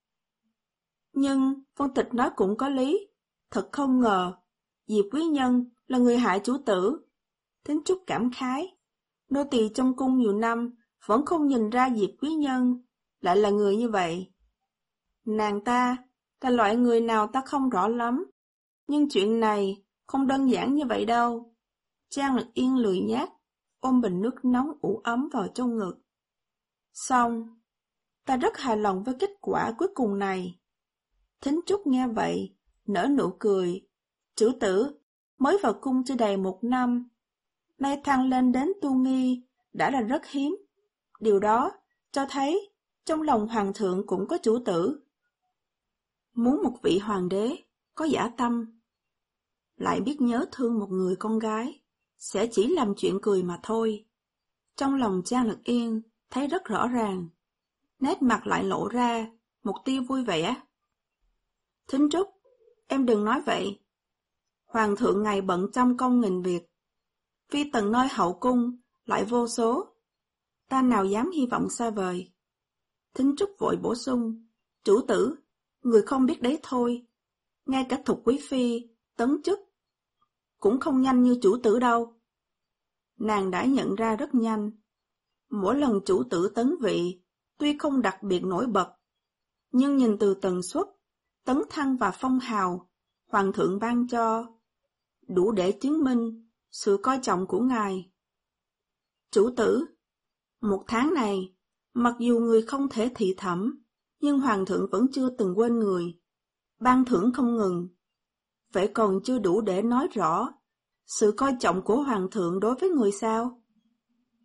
Nhưng Vân Tịch nói cũng có lý. Thật không ngờ, Diệp quý nhân là người hại chủ tử. Thính Trúc cảm khái. Nô tỳ trong cung nhiều năm, vẫn không nhìn ra Diệp quý nhân lại là người như vậy. Nàng ta là loại người nào ta không rõ lắm. Nhưng chuyện này không đơn giản như vậy đâu. Trang Lực Yên lười nhác, ôm bình nước nóng ủ ấm vào trong ngực. Xong, ta rất hài lòng với kết quả cuối cùng này. Thính Trúc nghe vậy, nở nụ cười. Chủ tử, mới vào cung chưa đầy một năm, nay thăng lên đến tu nghi, đã là rất hiếm. Điều đó cho thấy, trong lòng hoàng thượng cũng có chủ tử. Muốn một vị hoàng đế có dã tâm, lại biết nhớ thương một người con gái, sẽ chỉ làm chuyện cười mà thôi. Trong lòng Trang Lực Yên thấy rất rõ ràng, nét mặt lại lộ ra một tia vui vẻ. Thính Trúc, em đừng nói vậy. Hoàng thượng ngày bận trăm công nghìn việc, phi tần nơi hậu cung lại vô số, ta nào dám hy vọng xa vời. Thính Trúc vội bổ sung, chủ tử, người không biết đấy thôi, ngay cả Thục quý phi tấn chức cũng không nhanh như chủ tử đâu. Nàng đã nhận ra rất nhanh, mỗi lần chủ tử tấn vị tuy không đặc biệt nổi bật, nhưng nhìn từ tần suất, tấn thăng và phong hào hoàng thượng ban cho, đủ để chứng minh sự coi trọng của ngài. Chủ tử, một tháng này, mặc dù người không thể thị thẩm, nhưng hoàng thượng vẫn chưa từng quên người, ban thưởng không ngừng. Vậy còn chưa đủ để nói rõ sự coi trọng của hoàng thượng đối với người sao?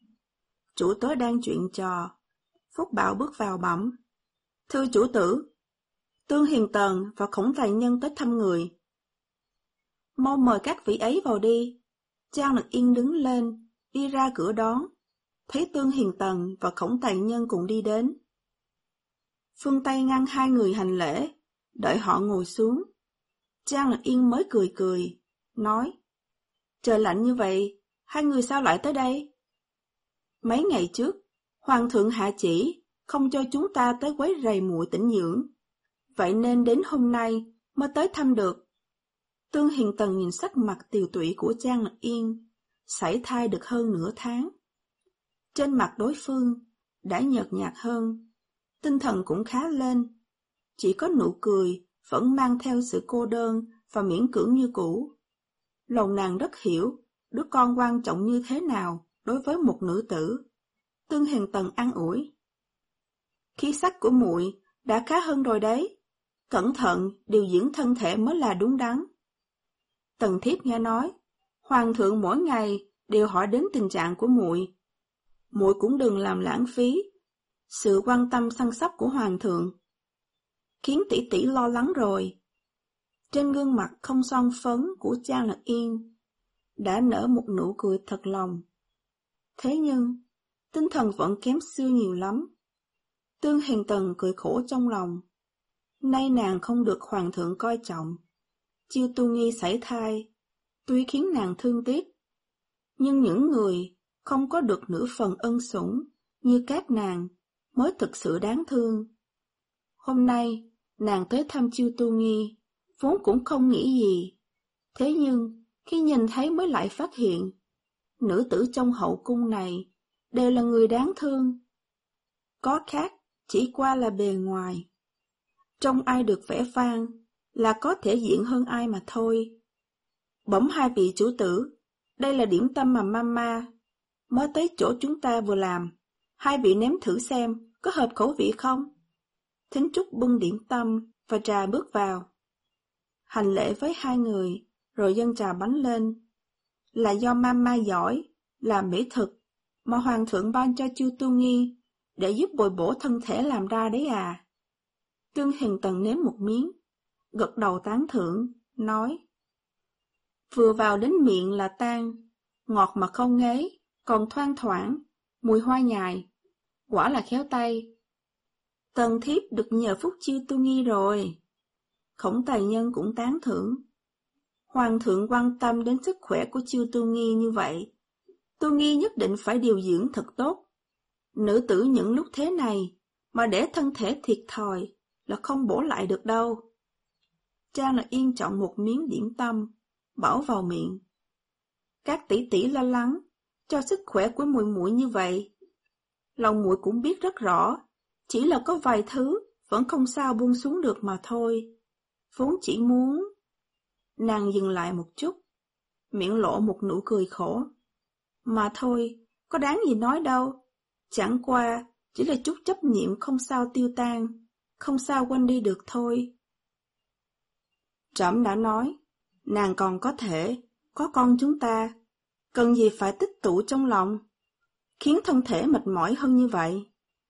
chủ tớ đang chuyện trò. Phúc Bảo bước vào bẩm: Thưa chủ tử, Tương Hiền Tần và Khổng Tài Nhân tới thăm người. Mau mời các vị ấy vào đi. Trang Lực Yên đứng lên, đi ra cửa đón, thấy Tương Hiền Tần và Khổng Tài Nhân cùng đi đến. Phương Tây ngăn hai người hành lễ, đợi họ ngồi xuống. Trang Lực Yên mới cười cười, nói: Trời lạnh như vậy, hai người sao lại tới đây? Mấy ngày trước, Hoàng thượng hạ chỉ, không cho chúng ta tới quấy rầy muội tĩnh dưỡng. Vậy nên đến hôm nay mới tới thăm được. Tương Hiền Tần nhìn sắc mặt tiều tụy của Trang Lực Yên, sảy thai được hơn nửa tháng. Trên mặt đối phương đã nhợt nhạt hơn, tinh thần cũng khá lên. Chỉ có nụ cười vẫn mang theo sự cô đơn và miễn cưỡng như cũ. Lòng nàng rất hiểu đứa con quan trọng như thế nào đối với một nữ tử. Tương Hiền Tần an ủi: Khí sắc của muội đã khá hơn rồi đấy, cẩn thận điều dưỡng thân thể mới là đúng đắn. Tần thiếp nghe nói, Hoàng thượng mỗi ngày đều hỏi đến tình trạng của muội. Muội cũng đừng làm lãng phí sự quan tâm săn sóc của Hoàng thượng, khiến tỷ tỷ lo lắng rồi. Trên gương mặt không son phấn của Trang Lực Yên đã nở một nụ cười thật lòng. Thế nhưng, tinh thần vẫn kém xưa nhiều lắm. Tương Hiền Tần cười khổ trong lòng. Nay nàng không được Hoàng thượng coi trọng. Chiêu Tu Nghi sảy thai, tuy khiến nàng thương tiếc, nhưng những người không có được nửa phần ân sủng như các nàng mới thực sự đáng thương. Hôm nay, nàng tới thăm Chiêu Tu Nghi, vốn cũng không nghĩ gì. Thế nhưng, khi nhìn thấy mới lại phát hiện, nữ tử trong hậu cung này đều là người đáng thương. Có khác, chỉ qua là bề ngoài. Trong ai được vẻ vang là có thể diện hơn ai mà thôi. Bẩm hai vị chủ tử, đây là điểm tâm mà mama mới tới chỗ chúng ta vừa làm. Hai vị nếm thử xem, có hợp khẩu vị không? Thính Trúc bưng điểm tâm và trà bước vào. Hành lễ với hai người, rồi dâng trà bánh lên. Là do mama giỏi, làm mỹ thực, mà Hoàng thượng ban cho Chiêu Tu Nghi, để giúp bồi bổ thân thể làm ra đấy à. Tương Hiền Tần nếm một miếng, gật đầu tán thưởng, nói: Vừa vào đến miệng là tan, ngọt mà không ngấy, còn thoang thoảng, mùi hoa nhài, quả là khéo tay. Tần thiếp được nhờ phúc Chiêu Tu Nghi rồi. Khổng Tài Nhân cũng tán thưởng. Hoàng thượng quan tâm đến sức khỏe của Chiêu Tu Nghi như vậy, Tu Nghi nhất định phải điều dưỡng thật tốt. Nữ tử những lúc thế này mà để thân thể thiệt thòi là không bổ lại được đâu. Trang Lực Yên chọn một miếng điểm tâm, bỏ vào miệng. Các tỷ tỷ lo lắng cho sức khỏe của muội muội như vậy, lòng muội cũng biết rất rõ, chỉ là có vài thứ vẫn không sao buông xuống được mà thôi. Vốn chỉ muốn... Nàng dừng lại một chút, miệng lộ một nụ cười khổ. Mà thôi, có đáng gì nói đâu, chẳng qua chỉ là chút chấp niệm không sao tiêu tan, không sao quên đi được thôi. Trẫm đã nói, nàng còn có thể có con chúng ta, cần gì phải tích tụ trong lòng, khiến thân thể mệt mỏi hơn như vậy.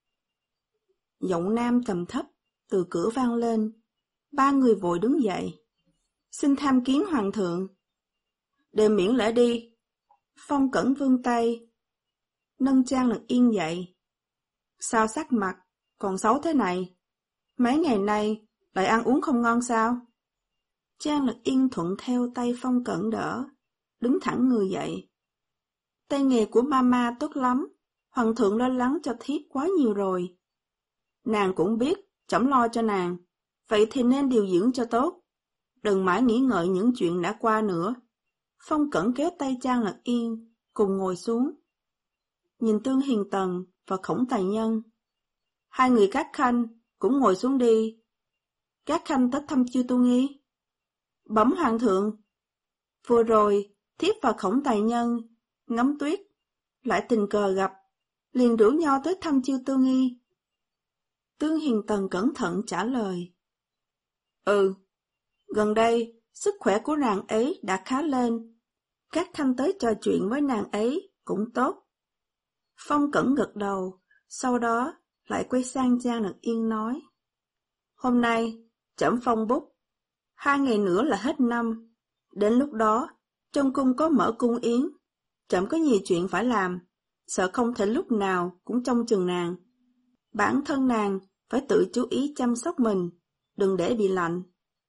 Giọng nam trầm thấp từ cửa vang lên, ba người vội đứng dậy. Xin tham kiến Hoàng thượng. Để miễn lễ đi. Phong Cẩn vươn tay, nâng Trang Lực Yên dậy. Sao sắc mặt còn xấu thế này? Mấy ngày nay lại ăn uống không ngon sao? Trang Lực Yên thuận theo tay Phong Cẩn đỡ, đứng thẳng người dậy. Tay nghề của mama tốt lắm, Hoàng thượng lo lắng cho thiếp quá nhiều rồi. Nàng cũng biết, trẫm lo cho nàng, vậy thì nên điều dưỡng cho tốt. Đừng mãi nghĩ ngợi những chuyện đã qua nữa. Phong Cẩn kéo tay Trang Lực Yên, cùng ngồi xuống. Nhìn Tương Hiền Tần và Khổng Tài Nhân. Hai người các khanh cũng ngồi xuống đi. Các khanh tới thăm Chiêu Tu Nghi. Bẩm Hoàng thượng. Vừa rồi, thiếp và Khổng Tài Nhân ngắm tuyết, lại tình cờ gặp, liền rủ nhau tới thăm Chiêu Tu Nghi. Tương Hiền Tần cẩn thận trả lời. Ừ, gần đây, sức khỏe của nàng ấy đã khá lên. Các khanh tới trò chuyện với nàng ấy cũng tốt. Phong Cẩn gật đầu, sau đó lại quay sang Trang Lật Yên nói. Hôm nay, trẫm phong bút, hai ngày nữa là hết năm. Đến lúc đó, trong cung có mở cung yến, trẫm có nhiều chuyện phải làm, sợ không thể lúc nào cũng trông chừng nàng. Bản thân nàng phải tự chú ý chăm sóc mình, đừng để bị lạnh.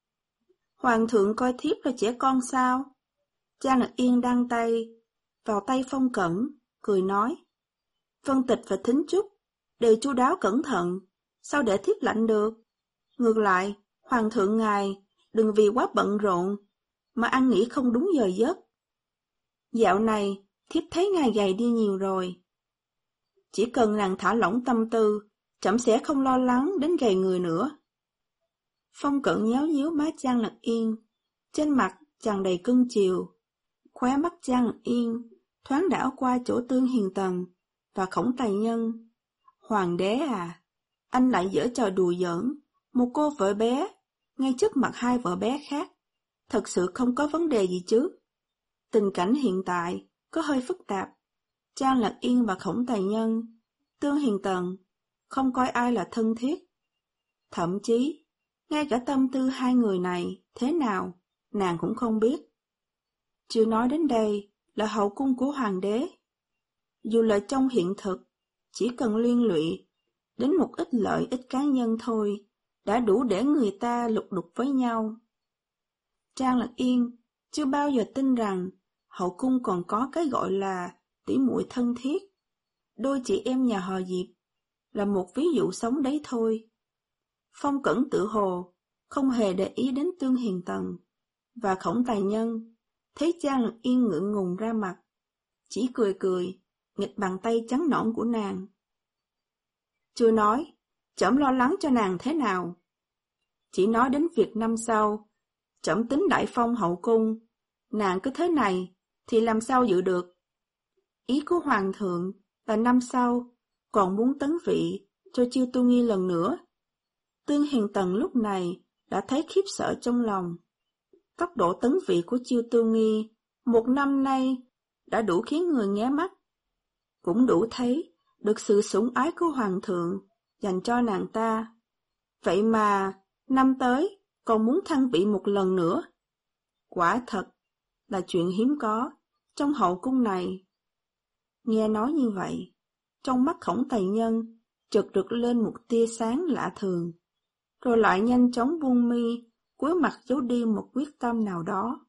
Hoàng thượng coi thiếp là trẻ con sao? Trang Lật Yên đăng tay vào tay Phong Cẩn, cười nói. Vân Tịch và Thính Trúc đều chu đáo cẩn thận, sao để thiếp lạnh được? Ngược lại, Hoàng thượng ngài đừng vì quá bận rộn mà ăn nghỉ không đúng giờ giấc. Dạo này, thiếp thấy ngài gầy đi nhiều rồi. Chỉ cần nàng thả lỏng tâm tư, trẫm sẽ không lo lắng đến gầy người nữa. Phong Cẩn nhéo nhíu má Trang Lật Yên, trên mặt tràn đầy cưng chiều. Khóe mắt Trang Lật Yên thoáng đảo qua chỗ Tương Hiền Tần và Khổng Tài Nhân. Hoàng đế à, anh lại giở trò đùa giỡn một cô vợ bé ngay trước mặt hai vợ bé khác. Thật sự không có vấn đề gì chứ? Tình cảnh hiện tại có hơi phức tạp. Trang Lật Yên và Khổng Tài Nhân, Tương Hiền Tần không coi ai là thân thiết. Thậm chí, ngay cả tâm tư hai người này thế nào, nàng cũng không biết. Chưa nói đến đây là hậu cung của hoàng đế. Dù là trong hiện thực, chỉ cần liên lụy đến một ít lợi ích cá nhân thôi, đã đủ để người ta lục đục với nhau. Trang Lật Yên chưa bao giờ tin rằng hậu cung còn có cái gọi là tỉ muội thân thiết. Đôi chị em nhà họ Diệp là một ví dụ sống đấy thôi. Phong Cẩn tự hồ không hề để ý đến Tương Hiền Tần và Khổng Tài Nhân, thấy Trang Lật Yên ngượng ngùng ra mặt, chỉ cười cười, nghịch bàn tay trắng nõn của nàng. Chưa nói, trẫm lo lắng cho nàng thế nào. Chỉ nói đến việc năm sau, trẫm tính đại phong hậu cung, nàng cứ thế này thì làm sao giữ được. Ý của hoàng thượng là năm sau còn muốn tấn vị cho Chiêu Tu Nghi lần nữa. Tương Hiền Tần lúc này đã thấy khiếp sợ trong lòng. Tốc độ tấn vị của Chiêu Tu Nghi một năm nay đã đủ khiến người nghé mắt, cũng đủ thấy được sự sủng ái của hoàng thượng dành cho nàng ta. Vậy mà năm tới còn muốn thăng vị một lần nữa. Quả thật là chuyện hiếm có trong hậu cung này. Nghe nói như vậy, trong mắt Khổng Tài Nhân chợt rực lên một tia sáng lạ thường, rồi lại nhanh chóng buông mi, cúi mặt giấu đi một quyết tâm nào đó.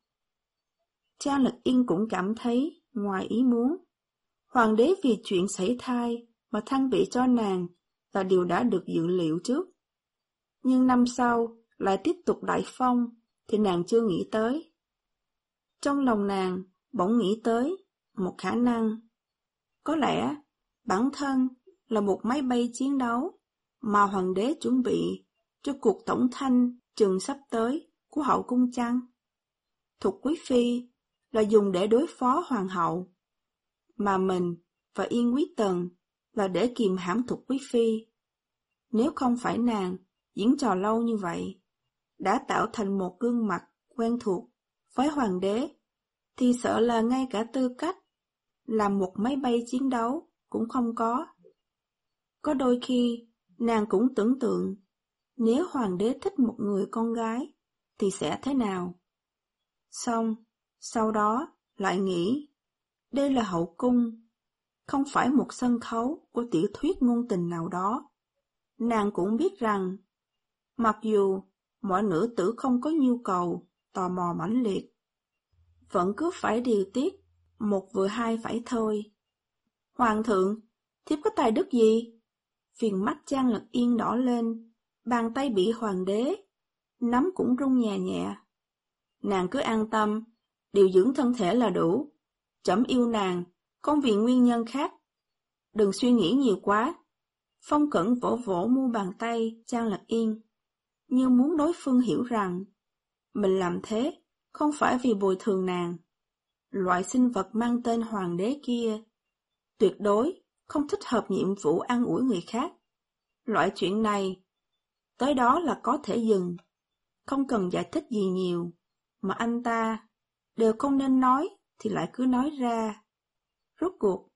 Trang Lật Yên cũng cảm thấy ngoài ý muốn. Hoàng đế vì chuyện sảy thai mà thăng vị cho nàng là điều đã được dự liệu trước. Nhưng năm sau lại tiếp tục đại phong thì nàng chưa nghĩ tới. Trong lòng nàng bỗng nghĩ tới một khả năng. Có lẽ bản thân là một máy bay chiến đấu mà hoàng đế chuẩn bị cho cuộc tổng thanh chừng sắp tới của hậu cung chăng? Thục quý phi là dùng để đối phó hoàng hậu, mà mình và Yên Quý Tần là để kìm hãm Thục quý phi. Nếu không phải nàng diễn trò lâu như vậy, đã tạo thành một gương mặt quen thuộc với hoàng đế, thì sợ là ngay cả tư cách làm một máy bay chiến đấu cũng không có. Có đôi khi, nàng cũng tưởng tượng, nếu hoàng đế thích một người con gái, thì sẽ thế nào? Xong, sau đó lại nghĩ, đây là hậu cung, không phải một sân khấu của tiểu thuyết ngôn tình nào đó. Nàng cũng biết rằng, mặc dù mọi nữ tử không có nhu cầu tò mò mãnh liệt, vẫn cứ phải điều tiết một vừa hai phải thôi. Hoàng thượng, thiếp có tài đức gì? Viền mắt Trang Lật Yên đỏ lên, bàn tay bị hoàng đế nắm cũng run nhẹ nhẹ. Nàng cứ an tâm, điều dưỡng thân thể là đủ. Trẫm yêu nàng, không vì nguyên nhân khác. Đừng suy nghĩ nhiều quá. Phong Cẩn vỗ vỗ mu bàn tay Trang Lật Yên, như muốn đối phương hiểu rằng mình làm thế không phải vì bồi thường nàng. Loại sinh vật mang tên hoàng đế kia tuyệt đối không thích hợp nhiệm vụ an ủi người khác. Loại chuyện này tới đó là có thể dừng, không cần giải thích gì nhiều, mà anh ta đều không nên nói thì lại cứ nói ra. Rốt cuộc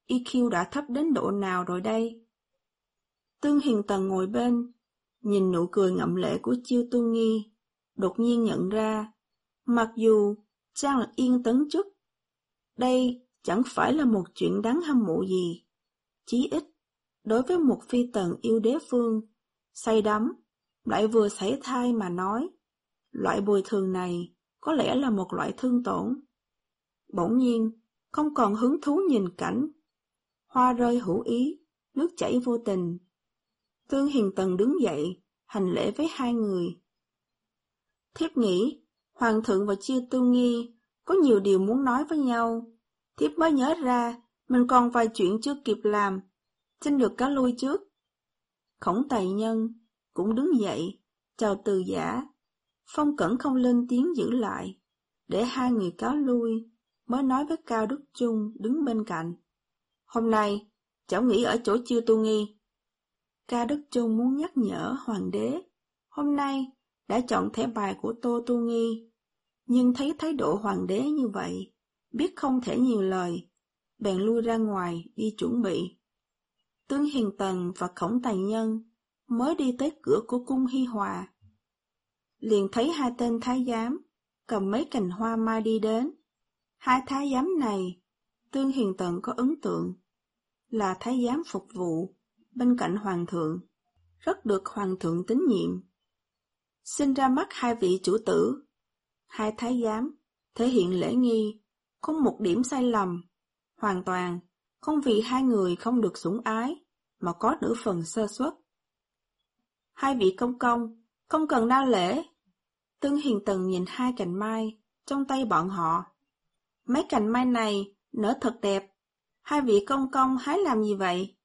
i kiu đã thấp đến độ nào rồi đây? Tương Hiền Tần ngồi bên, nhìn nụ cười ngậm lệ của Chiêu Tu Nghi, đột nhiên nhận ra, mặc dù Trang Lạc Yên tấn chức, đây chẳng phải là một chuyện đáng hâm mộ gì. Chí ít, đối với một phi tần yêu đế phương, say đắm, lại vừa sảy thai mà nói, loại bồi thường này có lẽ là một loại thương tổn. Bỗng nhiên, không còn hứng thú nhìn cảnh hoa rơi hữu ý, nước chảy vô tình. Tương Hiền Tần đứng dậy, hành lễ với hai người. Thiếp nghĩ, Hoàng thượng và Chiêu Tu Nghi có nhiều điều muốn nói với nhau. Thiếp mới nhớ ra, mình còn vài chuyện chưa kịp làm, xin được cáo lui trước. Khổng Tài Nhân cũng đứng dậy, chào từ giả. Phong Cẩn không lên tiếng giữ lại, để hai người cáo lui, mới nói với Cao Đức Trung đứng bên cạnh. Hôm nay, cháu nghỉ ở chỗ Chiêu Tu Nghi. Cao Đức Trung muốn nhắc nhở hoàng đế, hôm nay đã chọn thẻ bài của Tô Tu Nghi, nhưng thấy thái độ hoàng đế như vậy, biết không thể nhiều lời, bèn lui ra ngoài đi chuẩn bị. Tướng Hiền Tần và Khổng Tài Nhân mới đi tới cửa của cung Hi Hòa, liền thấy hai tên thái giám cầm mấy cành hoa mai đi đến. Hai thái giám này, Tương Hiền Tần có ấn tượng, là thái giám phục vụ bên cạnh hoàng thượng, rất được hoàng thượng tín nhiệm. Xin ra mắt hai vị chủ tử. Hai thái giám thể hiện lễ nghi, không một điểm sai lầm, hoàn toàn không vì hai người không được sủng ái mà có nửa phần sơ suất. Hai vị công công, không cần đa lễ. Tương Hiền Tần nhìn hai cành mai trong tay bọn họ. Mấy cành mai này nở thật đẹp, hai vị công công hái làm gì vậy?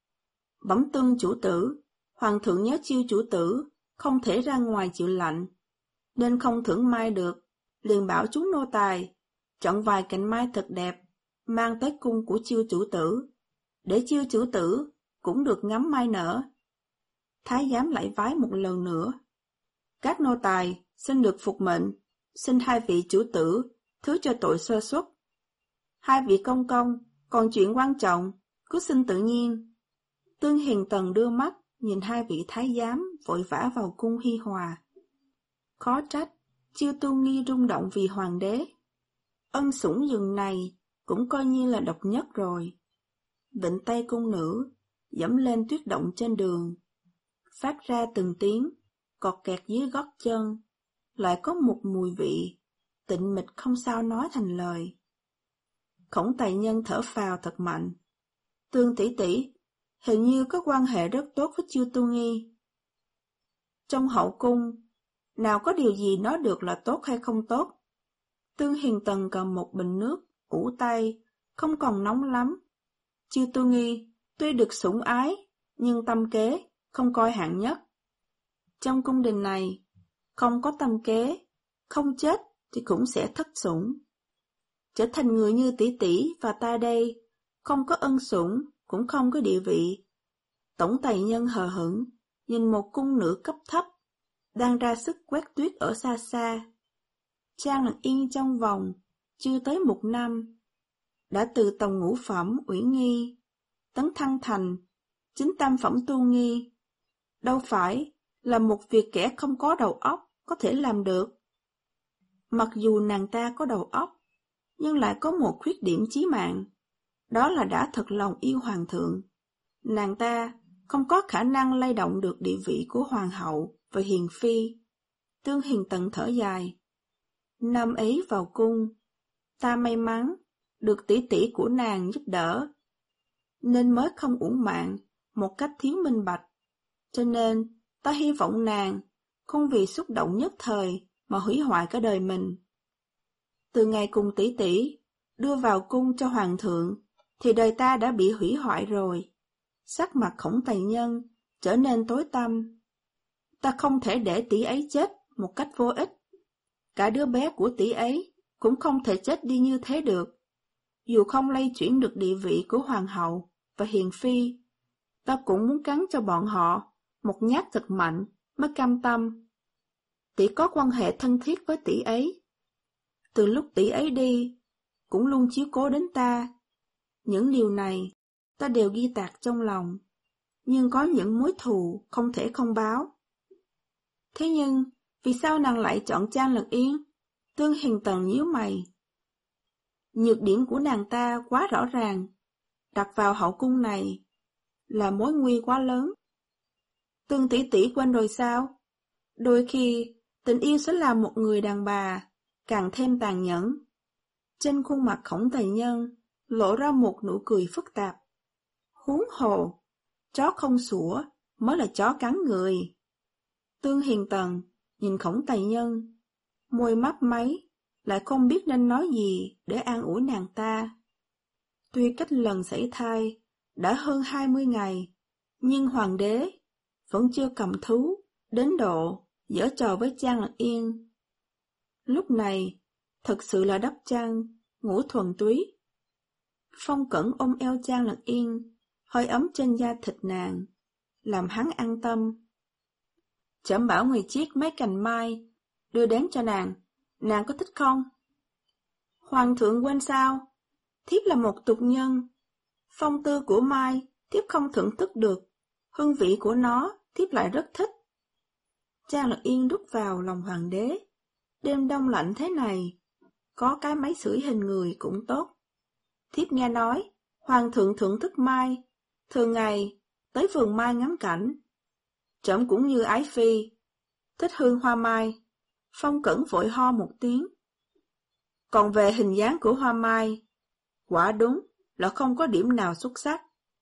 Bẩm Tương chủ tử, hoàng thượng nhớ Chiêu chủ tử không thể ra ngoài chịu lạnh, nên không thưởng mai được, liền bảo chúng nô tài chọn vài cành mai thật đẹp, mang tới cung của Chiêu chủ tử, để Chiêu chủ tử cũng được ngắm mai nở. Thái giám lại vái một lần nữa. Các nô tài xin được phục mệnh, xin hai vị chủ tử thứ cho tội sơ suất. Hai vị công công, còn chuyện quan trọng, cứ xin tự nhiên. Tương Hiền Tần đưa mắt nhìn hai vị thái giám vội vã vào cung Hi Hòa. Khó trách, Chiêu Tu Nghi rung động vì hoàng đế. Ân sủng rừng này cũng coi như là độc nhất rồi. Vịnh tay cung nữ dẫm lên tuyết động trên đường, phát ra từng tiếng cọt kẹt dưới gót chân, lại có một mùi vị tịnh mịch không sao nói thành lời. Khổng Tài Nhân thở phào thật mạnh. Tương tỷ tỷ hình như có quan hệ rất tốt với Chiêu Tu Nghi. Trong hậu cung, nào có điều gì nói được là tốt hay không tốt? Tương Hiền Tần cầm một bình nước, ủ tay, không còn nóng lắm. Chiêu Tu Nghi tuy được sủng ái, nhưng tâm kế không coi hạng nhất. Trong cung đình này, không có tâm kế, không chết thì cũng sẽ thất sủng. Trở thành người như tỷ tỷ và ta đây, không có ân sủng, cũng không có địa vị. Tổng Tài Nhân hờ hững, nhìn một cung nữ cấp thấp, đang ra sức quét tuyết ở xa xa. Trang Lạc Yên trong vòng, chưa tới một năm, đã từ tòng ngũ phẩm Uyển Nghi, tấn thăng thành chính tam phẩm Tu Nghi. Đâu phải là một việc kẻ không có đầu óc có thể làm được. Mặc dù nàng ta có đầu óc, nhưng lại có một khuyết điểm chí mạng, đó là đã thật lòng yêu hoàng thượng. Nàng ta không có khả năng lay động được địa vị của hoàng hậu và hiền phi. Tương Hiền Tần thở dài. Năm ấy vào cung, ta may mắn được tỷ tỷ của nàng giúp đỡ, nên mới không uổng mạng một cách thiếu minh bạch. Cho nên ta hy vọng nàng không vì xúc động nhất thời mà hủy hoại cả đời mình. Từ ngày cùng tỷ tỷ đưa vào cung cho hoàng thượng, thì đời ta đã bị hủy hoại rồi. Sắc mặt Khổng Tài Nhân trở nên tối tăm. Ta không thể để tỷ ấy chết một cách vô ích. Cả đứa bé của tỷ ấy cũng không thể chết đi như thế được. Dù không lay chuyển được địa vị của hoàng hậu và hiền phi, ta cũng muốn cắn cho bọn họ một nhát thật mạnh mới cam tâm. Tỷ có quan hệ thân thiết với tỷ ấy. Từ lúc tỷ ấy đi, cũng luôn chiếu cố đến ta. Những điều này ta đều ghi tạc trong lòng, nhưng có những mối thù không thể không báo. Thế nhưng, vì sao nàng lại chọn Trang Lật Yên? Tương Hiền Tần nhíu mày. Nhược điểm của nàng ta quá rõ ràng, đặt vào hậu cung này là mối nguy quá lớn. Tương tỷ tỷ quên rồi sao? Đôi khi, tình yêu sẽ làm một người đàn bà càng thêm tàn nhẫn. Trên khuôn mặt Khổng Tề Nhân lộ ra một nụ cười phức tạp. Huống hồ, chó không sủa mới là chó cắn người. Tương Hiền Tần nhìn Khổng Tề Nhân, môi mấp máy, lại không biết nên nói gì để an ủi nàng ta. Tuy cách lần sảy thai đã hơn hai mươi ngày, nhưng hoàng đế vẫn chưa cầm thú đến độ giở trò với Trang Lật Yên. Lúc này, thật sự là đắp chăn, ngủ thuần túy. Phong Cẩn ôm eo Trang Lật Yên, hơi ấm trên da thịt nàng, làm hắn an tâm. Trẫm bảo người chiết mấy cành mai, đưa đến cho nàng, nàng có thích không? Hoàng thượng quên sao? Thiếp là một tục nhân. Phong tư của mai, thiếp không thưởng thức được. Hương vị của nó, thiếp lại rất thích. Trang Lật Yên đút vào lòng hoàng đế. Đêm đông lạnh thế này, có cái máy sưởi hình người cũng tốt. Thiếp nghe nói, hoàng thượng thưởng thức mai, thường ngày tới vườn mai ngắm cảnh. Trẫm cũng như ái phi, thích hương hoa mai. Phong Cẩn vội ho một tiếng. Còn về hình dáng của hoa mai, quả đúng là không có điểm nào xuất sắc.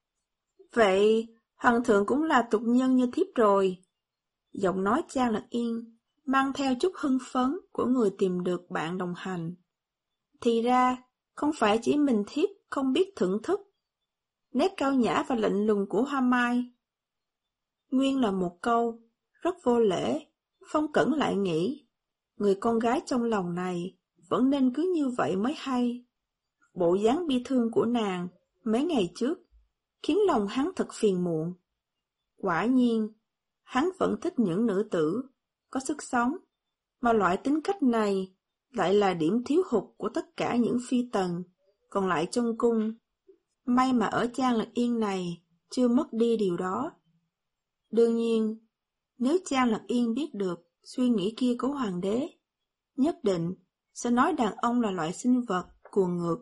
Vậy, hoàng thượng cũng là tục nhân như thiếp rồi. Giọng nói Trang Lật Yên mang theo chút hưng phấn của người tìm được bạn đồng hành. Thì ra, không phải chỉ mình thiếp không biết thưởng thức nét cao nhã và lạnh lùng của hoa mai. Nguyên là một câu rất vô lễ, Phong Cẩn lại nghĩ, người con gái trong lòng này vẫn nên cứ như vậy mới hay. Bộ dáng bi thương của nàng mấy ngày trước khiến lòng hắn thật phiền muộn. Quả nhiên, hắn vẫn thích những nữ tử có sức sống, mà loại tính cách này lại là điểm thiếu hụt của tất cả những phi tần còn lại trong cung. May mà ở Trang Lật Yên này chưa mất đi điều đó. Đương nhiên, nếu Trang Lật Yên biết được suy nghĩ kia của hoàng đế, nhất định sẽ nói đàn ông là loại sinh vật cuồng ngược.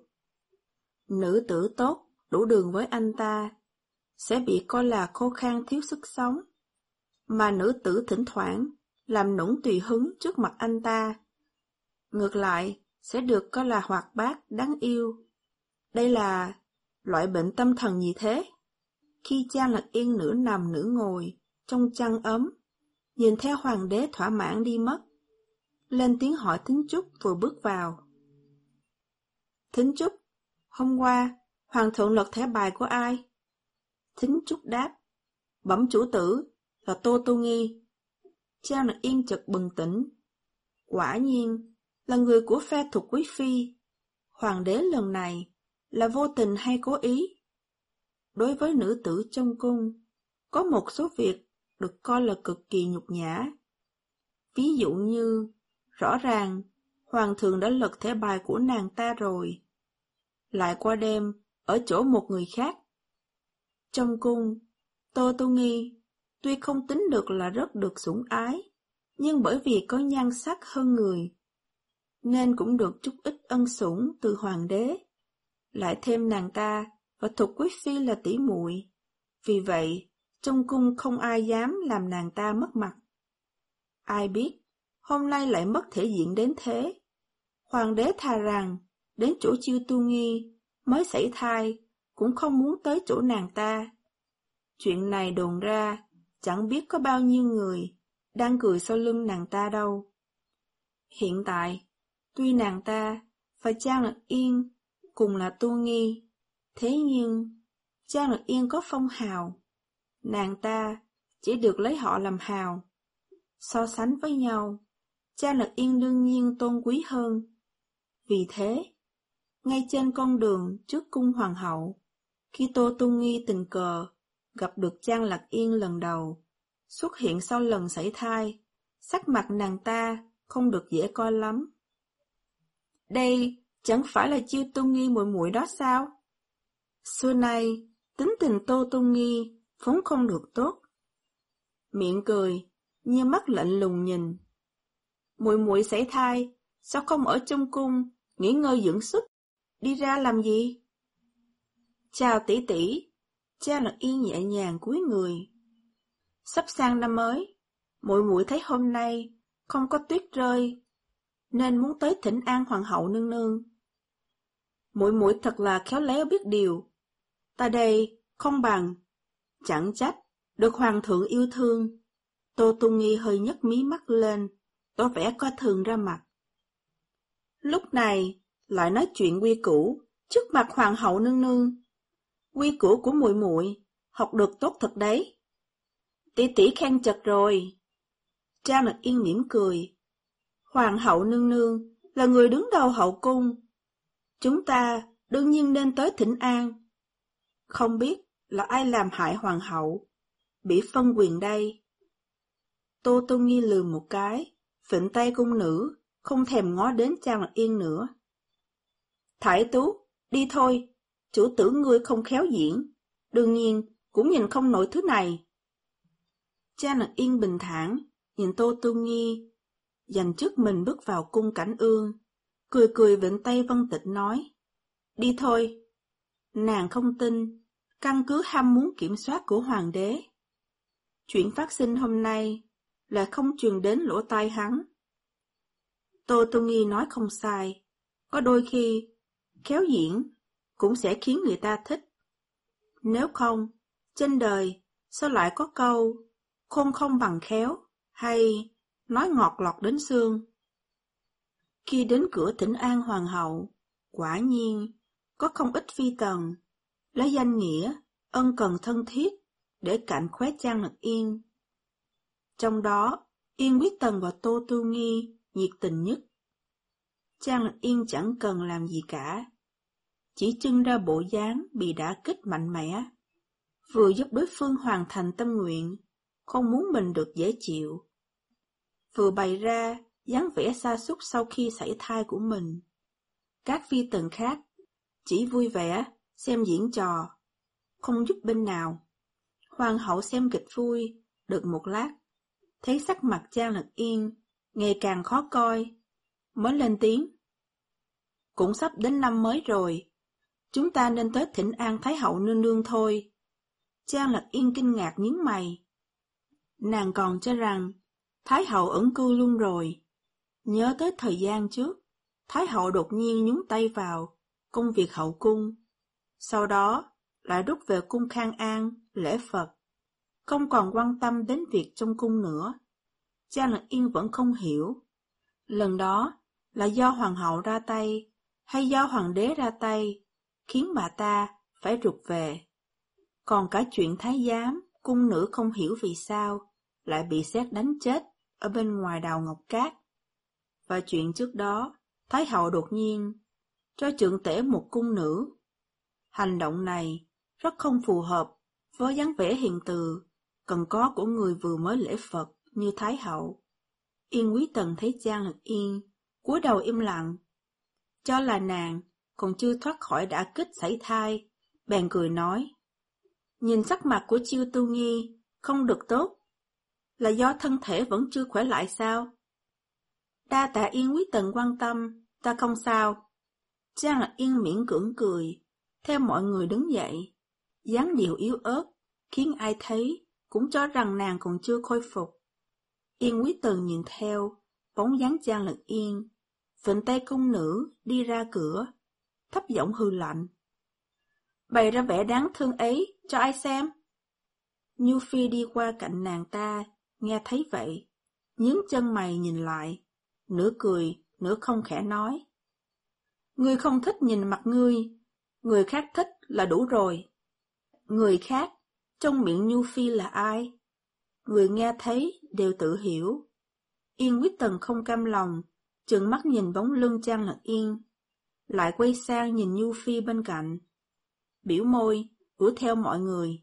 Nữ tử tốt đủ đường với anh ta sẽ bị coi là khô khan thiếu sức sống, mà nữ tử thỉnh thoảng làm nũng tùy hứng trước mặt anh ta, ngược lại sẽ được coi là hoạt bát đáng yêu. Đây là loại bệnh tâm thần gì thế? Khi Trang Lật Yên nửa nằm nửa ngồi trong chăn ấm, nhìn theo hoàng đế thỏa mãn đi mất, lên tiếng hỏi Thính Trúc vừa bước vào. Thính Trúc, hôm qua hoàng thượng lật thẻ bài của ai? Thính Trúc đáp, bẩm chủ tử, là Tô Tu Nghi. Trang Lật Yên chợt bừng tỉnh. Quả nhiên là người của phe Thục Quý Phi. Hoàng đế lần này là vô tình hay cố ý? Đối với nữ tử trong cung, có một số việc được coi là cực kỳ nhục nhã. Ví dụ như, rõ ràng, hoàng thượng đã lật thẻ bài của nàng ta rồi, lại qua đêm ở chỗ một người khác. Trong cung, Tô Tu Nghi tuy không tính được là rất được sủng ái, nhưng bởi vì có nhan sắc hơn người, nên cũng được chút ít ân sủng từ hoàng đế. Lại thêm nàng ta và Thục Quý Phi là tỷ muội, vì vậy trong cung không ai dám làm nàng ta mất mặt. Ai biết, hôm nay lại mất thể diện đến thế. Hoàng đế thà rằng đến chỗ Chiêu Tu Nghi mới sảy thai, cũng không muốn tới chỗ nàng ta. Chuyện này đồn ra, chẳng biết có bao nhiêu người đang cười sau lưng nàng ta đâu. Hiện tại, tuy nàng ta và Trang Lật Yên cùng là Tu Nghi, thế nhưng Trang Lật Yên có phong hào, nàng ta chỉ được lấy họ làm hào. So sánh với nhau, Trang Lật Yên đương nhiên tôn quý hơn. Vì thế, ngay trên con đường trước cung hoàng hậu, khi Tô Tu Nghi tình cờ gặp được Trang Lật Yên lần đầu, xuất hiện sau lần sảy thai, sắc mặt nàng ta không được dễ coi lắm. Đây chẳng phải là Chiêu Tu Nghi muội muội đó sao? Xưa nay, tính tình Tô Tu Nghi vốn không được tốt. Miệng cười, nhưng mắt lạnh lùng nhìn. Muội muội sảy thai, sao không ở trong cung, nghỉ ngơi dưỡng sức, đi ra làm gì? Chào tỷ tỷ, Cha Lật Yên nhẹ nhàng cúi người. Sắp sang năm mới, muội muội thấy hôm nay không có tuyết rơi, nên muốn tới thỉnh an hoàng hậu nương nương. Muội muội thật là khéo léo biết điều, ta đây không bằng, chẳng trách được hoàng thượng yêu thương. Tô Tu Nghi hơi nhấc mí mắt lên, tỏ vẻ coi thường ra mặt. Lúc này lại nói chuyện quy củ trước mặt hoàng hậu nương nương. Quy củ của muội muội học được tốt thật đấy. Tỷ tỷ khen chật rồi. Trang Lật Yên mỉm cười. Hoàng hậu nương nương là người đứng đầu hậu cung, chúng ta đương nhiên nên tới thỉnh an. Không biết là ai làm hại hoàng hậu, bị phân quyền đây. Tô Tu Nghi lườm một cái, phịnh tay cung nữ, không thèm ngó đến Trang Lật Yên nữa. Thải Tú, đi thôi, chủ tử ngươi không khéo diễn, đương nhiên cũng nhìn không nổi thứ này. Trang Lật Yên bình thản, nhìn Tô Tu Nghi, dành trước mình bước vào cung Cảnh Ương, cười cười vịnh tay Vân Tịch nói, đi thôi. Nàng không tin, căn cứ ham muốn kiểm soát của hoàng đế. Chuyện phát sinh hôm nay là không truyền đến lỗ tai hắn. Tô Tu Nghi nói không sai, có đôi khi khéo diễn cũng sẽ khiến người ta thích. Nếu không, trên đời sao lại có câu khôn không bằng khéo, hay nói ngọt lọt đến xương. Khi đến cửa thỉnh an hoàng hậu, quả nhiên có không ít phi tần lấy danh nghĩa ân cần thân thiết để cạnh khóe Trang Lật Yên. Trong đó, Yên Quý Tần và Tô Tu Nghi nhiệt tình nhất. Trang Lật Yên chẳng cần làm gì cả, chỉ trưng ra bộ dáng bị đả kích mạnh mẽ, vừa giúp đối phương hoàn thành tâm nguyện, không muốn mình được dễ chịu, vừa bày ra dáng vẻ sa sút sau khi sảy thai của mình. Các phi tần khác chỉ vui vẻ xem diễn trò, không giúp bên nào. Hoàng hậu xem kịch vui được một lát, thấy sắc mặt Trang Lật Yên ngày càng khó coi, mới lên tiếng. Cũng sắp đến năm mới rồi, chúng ta nên tới thỉnh an Thái hậu nương nương thôi. Trang Lật Yên kinh ngạc nhướng mày. Nàng còn cho rằng Thái hậu ẩn cư luôn rồi. Nhớ tới thời gian trước, Thái hậu đột nhiên nhúng tay vào công việc hậu cung, sau đó lại rút về cung Khang An, lễ Phật, không còn quan tâm đến việc trong cung nữa. Trang Lật Yên vẫn không hiểu, lần đó là do hoàng hậu ra tay, hay do hoàng đế ra tay, khiến bà ta phải rụt về. Còn cả chuyện thái giám, cung nữ không hiểu vì sao lại bị sét đánh chết ở bên ngoài đào Ngọc Cát. Và chuyện trước đó, Thái hậu đột nhiên cho trượng tể một cung nữ. Hành động này rất không phù hợp với dáng vẻ hiền từ cần có của người vừa mới lễ Phật như Thái hậu. Yên Quý Tần thấy Trang Lật Yên cúi đầu im lặng, cho là nàng còn chưa thoát khỏi đả kích sảy thai, bèn cười nói, nhìn sắc mặt của Chiêu Tu Nghi không được tốt, là do thân thể vẫn chưa khỏe lại sao? Đa tạ Yên Quý Tần quan tâm, ta không sao. Trang Lật Yên miễn cưỡng cười, theo mọi người đứng dậy, dáng điệu yếu ớt, khiến ai thấy cũng cho rằng nàng còn chưa khôi phục. Yên Quý Tần nhìn theo bóng dáng Trang Lật Yên, vịnh tay cung nữ đi ra cửa, thấp giọng hư lạnh. Bày ra vẻ đáng thương ấy cho ai xem? Nhu Phi đi qua cạnh nàng ta, nghe thấy vậy, nhướng chân mày nhìn lại, nửa cười, nửa không khẽ nói. Ngươi không thích nhìn mặt ngươi, người khác thích là đủ rồi. Người khác, trong miệng Nhu Phi là ai? Người nghe thấy đều tự hiểu. Yên Quý Tần không cam lòng, trừng mắt nhìn bóng lưng Trang Lật Yên, lại quay sang nhìn Nhu Phi bên cạnh. Biểu môi, đuổi theo mọi người.